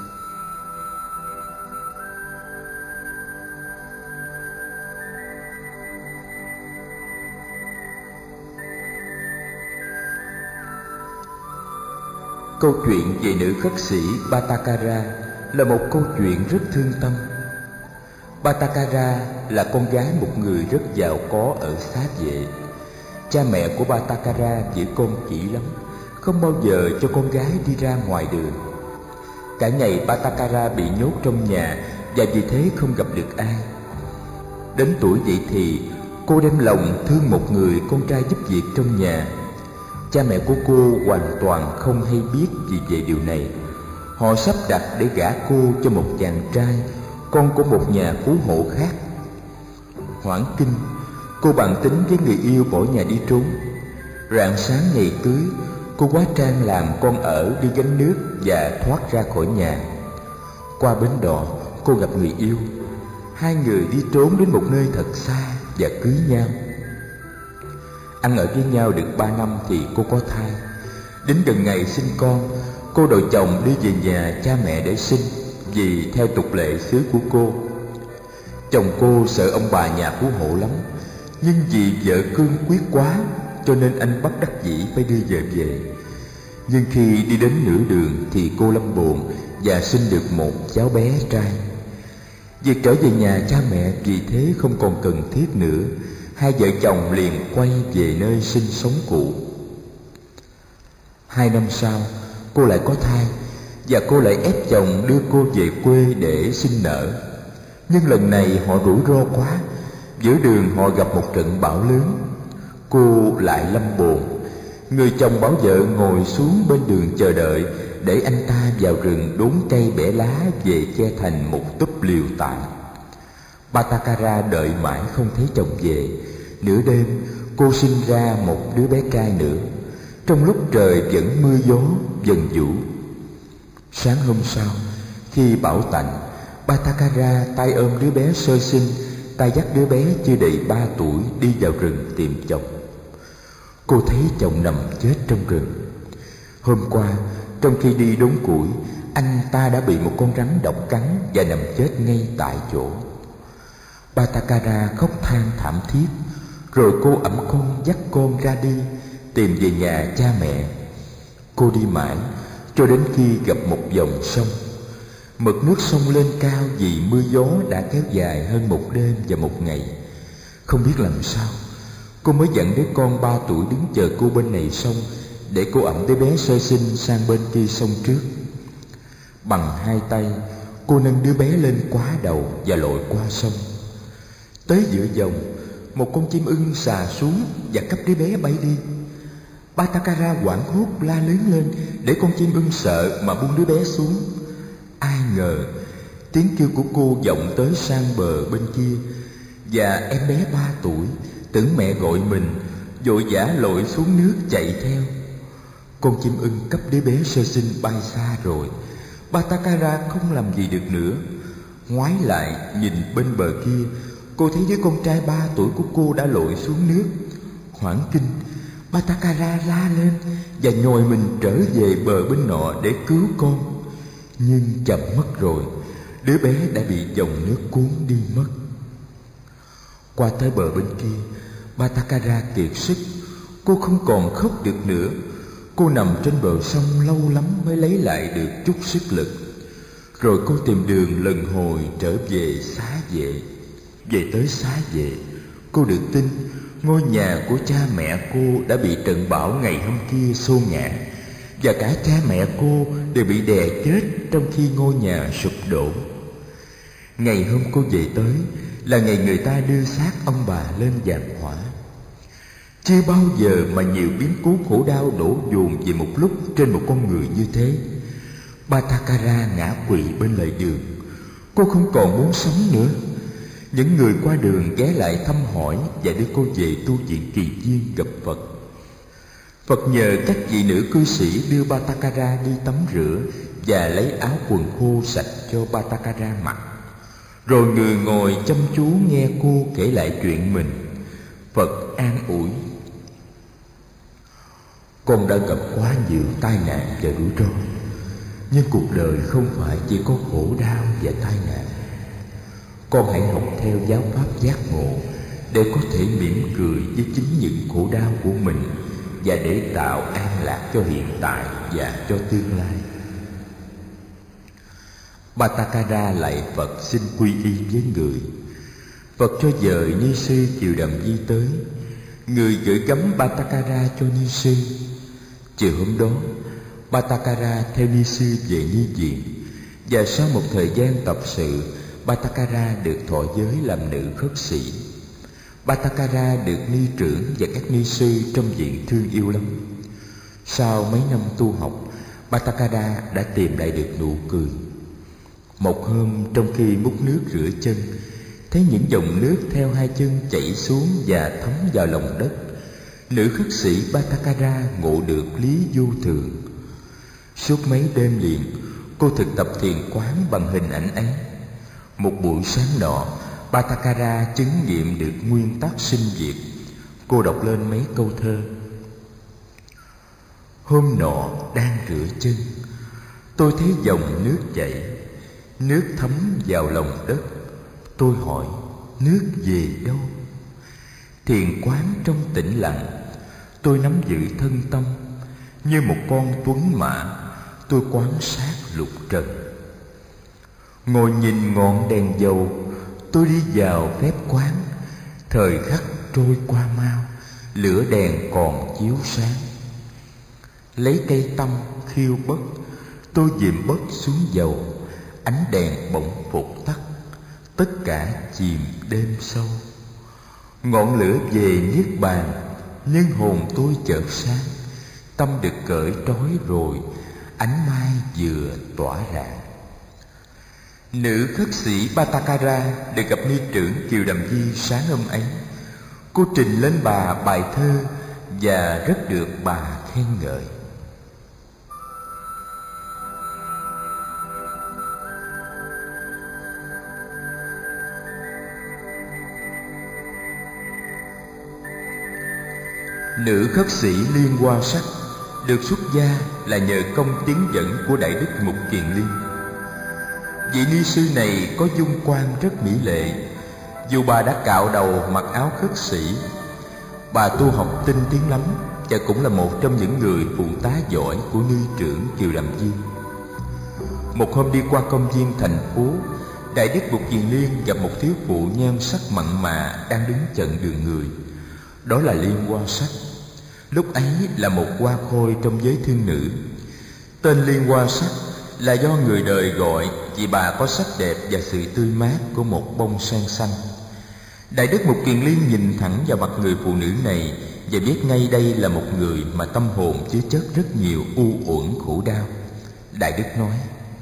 Câu chuyện về nữ khất sĩ Bhattakara là một câu chuyện rất thương tâm. Bhattakara là con gái một người rất giàu có ở Xá Vệ. Cha mẹ của Bhattakara giữ con kỹ lắm, không bao giờ cho con gái đi ra ngoài đường. Cả ngày Bhattakara bị nhốt trong nhà và vì thế không gặp được ai. Đến tuổi dậy thì, cô đem lòng thương một người con trai giúp việc trong nhà. Cha mẹ của cô hoàn toàn không hay biết gì về điều này. Họ sắp đặt để gả cô cho một chàng trai, con của một nhà phú hộ khác. Hoãn kinh, cô bàn tính với người yêu bỏ nhà đi trốn. Rạng sáng ngày cưới, cô hóa trang làm con ở đi gánh nước và thoát ra khỏi nhà. Qua bến đò, cô gặp người yêu. Hai người đi trốn đến một nơi thật xa và cưới nhau. Ăn ở với nhau được 3 năm thì cô có thai. Đến gần ngày sinh con, cô đòi chồng đi về nhà cha mẹ để sinh, vì theo tục lệ xứ của cô. Chồng cô sợ ông bà nhà phú hộ lắm, nhưng vì vợ cương quyết quá cho nên anh bất đắc dĩ phải đưa vợ về. Nhưng khi đi đến nửa đường thì cô lâm bồn và sinh được một cháu bé trai. Việc trở về nhà cha mẹ vì thế không còn cần thiết nữa. Hai vợ chồng liền quay về nơi sinh sống cũ. 2 năm sau, cô lại có thai và cô lại ép chồng đưa cô về quê để sinh nở. Nhưng lần này họ rủi ro quá. Giữa đường họ gặp một trận bão lớn. Cô lại lâm bồn. Người chồng bảo vợ ngồi xuống bên đường chờ đợi để anh ta vào rừng đốn cây bẻ lá về che thành một túp liều tạm. Bhattakara đợi mãi không thấy chồng về. Nửa đêm cô sinh ra một đứa bé trai nữa, trong lúc trời vẫn mưa gió dần vũ. Sáng hôm sau, Khi bão tạnh, Bhattaccara tay ôm đứa bé sơ sinh, tay dắt đứa bé chưa đầy 3 tuổi đi vào rừng tìm chồng. Cô thấy chồng nằm chết trong rừng. Hôm qua, trong khi đi đốn củi, anh ta đã bị một con rắn độc cắn và nằm chết ngay tại chỗ. Bhattaccara khóc than thảm thiết, rồi cô ẵm con dắt con ra đi tìm về nhà cha mẹ. Cô đi mãi cho đến khi gặp một dòng sông. Mực nước sông lên cao vì mưa gió đã kéo dài hơn một đêm và một ngày. Không biết làm sao, cô mới dẫn đứa con 3 tuổi đứng chờ cô bên này sông để cô ẵm đứa bé sơ sinh sang bên kia sông trước. Bằng 2 tay, cô nâng đứa bé lên quá đầu và lội qua sông. Tới giữa dòng, một con chim ưng xà xuống và cắp đứa bé bay đi. Bhattaccara hoảng hốt la lớn lên để con chim ưng sợ mà buông đứa bé xuống. Ai ngờ tiếng kêu của cô vọng tới sang bờ bên kia, và em bé 3 tuổi tưởng mẹ gọi mình, vội vã lội xuống nước chạy theo. Con chim ưng cắp đứa bé sơ sinh bay xa rồi. Bhattaccara không làm gì được nữa. Ngoái lại nhìn bên bờ kia, cô thấy đứa con trai 3 tuổi của cô đã lội xuống nước. Hoảng kinh, Bhattaccara la lên và nhồi mình trở về bờ bên nọ để cứu con. Nhưng chậm mất rồi, đứa bé đã bị dòng nước cuốn đi mất. Qua tới bờ bên kia, Bhattaccara kiệt sức. Cô không còn khóc được nữa. Cô nằm trên bờ sông lâu lắm mới lấy lại được chút sức lực. Rồi cô tìm đường lần hồi trở về Xá Vệ. Về tới Xá Vệ, cô được tin ngôi nhà của cha mẹ cô đã bị trận bão ngày hôm kia xô ngã, và cả cha mẹ cô đều bị đè chết trong khi ngôi nhà sụp đổ. Ngày hôm cô về tới là ngày người ta đưa xác ông bà lên giàn hỏa. Chưa bao giờ mà nhiều biến cố khổ đau đổ dồn về một lúc trên một con người như thế. Bhattaccara ngã quỵ bên lề đường. Cô không còn muốn sống nữa. Những người qua đường ghé lại thăm hỏi và đưa cô về tu viện Kỳ Viên gặp Phật. Phật nhờ các vị nữ cư sĩ đưa Bhattaccara đi tắm rửa và lấy áo quần khô sạch cho Bhattaccara mặc. Rồi người ngồi chăm chú nghe cô kể lại chuyện mình. Phật an ủi: con đã gặp quá nhiều tai nạn và rủi ro, nhưng cuộc đời không phải chỉ có khổ đau và tai nạn. Con hãy học theo giáo pháp giác ngộ để có thể mỉm cười với chính những khổ đau của mình, và để tạo an lạc cho hiện tại và cho tương lai. Bhattaccara lạy Phật xin quy y với người. Phật cho vợ ni sư Kiều Đàm Di tới. Người gửi gắm Bhattaccara cho ni sư. Chiều hôm đó, Bhattaccara theo ni sư về ni viện, và sau một thời gian tập sự, Bhattaccara được thọ giới làm nữ khất sĩ. Bhattaccara được ni trưởng và các ni sư trong viện thương yêu lắm. Sau mấy năm tu học, Bhattaccara đã tìm lại được nụ cười. Một hôm, trong khi múc nước rửa chân, thấy những dòng nước theo hai chân chảy xuống và thấm vào lòng đất, nữ khất sĩ Bhattaccara ngộ được lý vô thường. Suốt mấy đêm liền, cô thực tập thiền quán bằng hình ảnh ấy. Một buổi sáng nọ, Bhattaccara chứng nghiệm được nguyên tắc sinh diệt. Cô đọc lên mấy câu thơ. Hôm nọ đang rửa chân, tôi thấy dòng nước chảy, nước thấm vào lòng đất. Tôi hỏi nước về đâu? Thiền quán trong tĩnh lặng, tôi nắm giữ thân tâm. Như một con tuấn mã, tôi quan sát lục trần. Ngồi nhìn ngọn đèn dầu, tôi đi vào phép quán. Thời khắc trôi qua mau, lửa đèn còn chiếu sáng. Lấy cây tăm khiêu bất, tôi dìm bất xuống dầu. Ánh đèn bỗng vụt tắt, tất cả chìm đêm sâu. Ngọn lửa về niết bàn, nhưng hồn tôi chợt sáng. Tâm được cởi trói rồi, ánh mai vừa tỏa rạng. Nữ khất sĩ Bhattaccara được gặp ni trưởng Kiều Đàm Di sáng hôm ấy. Cô trình lên bà bài thơ và rất được bà khen ngợi. Nữ khất sĩ Liên Hoa Sắc được xuất gia là nhờ công tiến dẫn của Đại Đức Mục Kiền Liên. Vị ni sư này có dung quan rất mỹ lệ. Dù bà đã cạo đầu mặc áo khất sĩ, bà tu học tinh tiến lắm và cũng là một trong những người phụ tá giỏi của ni trưởng Kiều Đàm Viên. Một hôm đi qua công viên thành phố, Đại Đức Mục Kiền Liên gặp một thiếu phụ nhan sắc mặn mà đang đứng chặn đường người. Đó là Liên Hoa Sắc. Lúc ấy là một hoa khôi trong giới thương nữ. Tên Liên Hoa Sắc là do người đời gọi vì bà có sắc đẹp và sự tươi mát của một bông sen xanh. Đại Đức Mục Kiền Liên nhìn thẳng vào mặt người phụ nữ này và biết ngay đây là một người mà tâm hồn chứa chất rất nhiều u uẩn khổ đau. Đại Đức nói: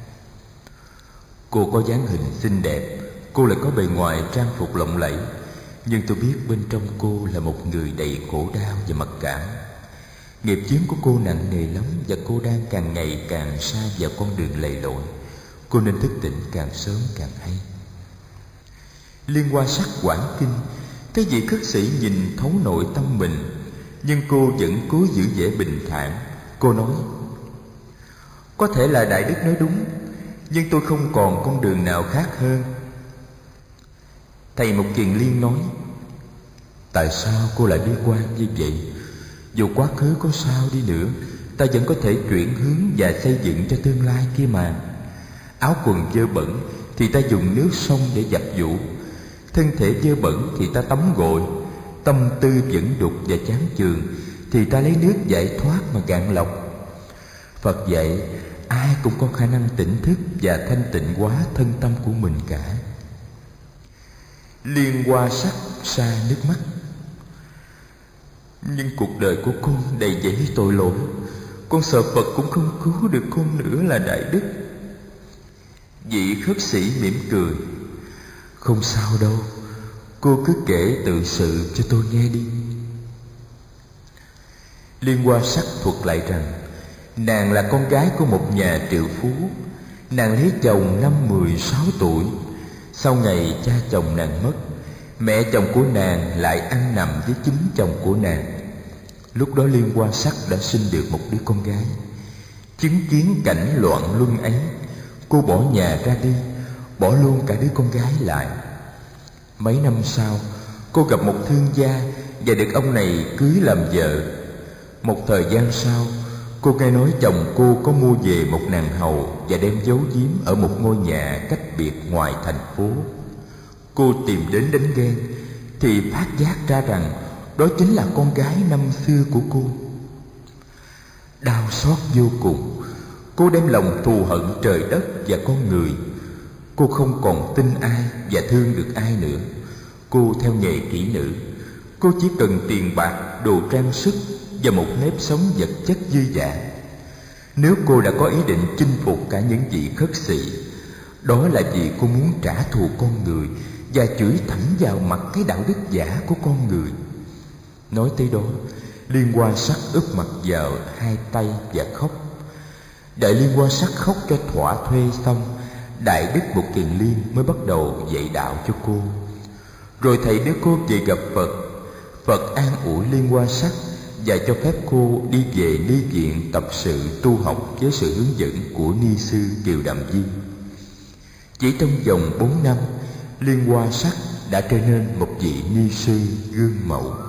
cô có dáng hình xinh đẹp, cô lại có bề ngoài trang phục lộng lẫy, nhưng tôi biết bên trong cô là một người đầy khổ đau và mặc cảm. Nghiệp chướng của cô nặng nề lắm và cô đang càng ngày càng sa vào con đường lầy lội. Cô nên thức tỉnh càng sớm càng hay. Liên Hoa Sắc quảng kinh, cái vị khất sĩ nhìn thấu nội tâm mình, nhưng cô vẫn cố giữ vẻ bình thản. Cô nói: có thể là Đại Đức nói đúng, nhưng tôi không còn con đường nào khác hơn. Thầy Mục Kiền Liên nói: tại sao cô lại bi quan như vậy? Dù quá khứ có sao đi nữa, ta vẫn có thể chuyển hướng và xây dựng cho tương lai kia mà. Áo quần dơ bẩn thì ta dùng nước sông để giặt giũ, thân thể dơ bẩn thì ta tắm gội, tâm tư vẫn đục và chán chường thì ta lấy nước giải thoát mà gạn lọc. Phật dạy ai cũng có khả năng tỉnh thức và thanh tịnh hóa thân tâm của mình cả. Liên Hoa Sắc sa nước mắt: nhưng cuộc đời của con đầy dẫy tội lỗi, con sợ Phật cũng không cứu được con nữa là Đại Đức. Vị khất sĩ mỉm cười: không sao đâu, cô cứ kể tự sự cho tôi nghe đi. Liên Hoa Sắc thuật lại rằng nàng là con gái của một nhà triệu phú. Nàng lấy chồng năm 16 tuổi. Sau ngày cha chồng nàng mất, mẹ chồng của nàng lại ăn nằm với chính chồng của nàng. Lúc đó Liên Hoa Sắc đã sinh được một đứa con gái. Chứng kiến cảnh loạn luân ấy, cô bỏ nhà ra đi, bỏ luôn cả đứa con gái lại. Mấy năm sau, cô gặp một thương gia và được ông này cưới làm vợ. Một thời gian sau, cô nghe nói chồng cô có mua về một nàng hầu và đem giấu giếm ở một ngôi nhà cách biệt ngoài thành phố. Cô tìm đến đánh ghen thì phát giác ra rằng đó chính là con gái năm xưa của cô. Đau xót vô cùng, cô đem lòng thù hận trời đất và con người. Cô không còn tin ai và thương được ai nữa. Cô theo nghề kỹ nữ. Cô chỉ cần tiền bạc, đồ trang sức và một nếp sống vật chất dư dả. Nếu cô đã có ý định chinh phục cả những vị khất sĩ, đó là vì cô muốn trả thù con người và chửi thẳng vào mặt cái đạo đức giả của con người. Nói tới đó, Liên Hoa Sắc úp mặt vào hai tay và khóc. Đợi Liên Hoa Sắc khóc cho thỏa thuê xong, Đại Đức Mục Kiền Liên mới bắt đầu dạy đạo cho cô. Rồi thầy đưa cô về gặp Phật. Phật an ủi Liên Hoa Sắc và cho phép cô đi về ni viện tập sự tu học với sự hướng dẫn của ni sư Kiều Đàm Viên. Chỉ trong vòng 4 năm, Liên Hoa Sắc đã trở nên một vị ni sư gương mẫu.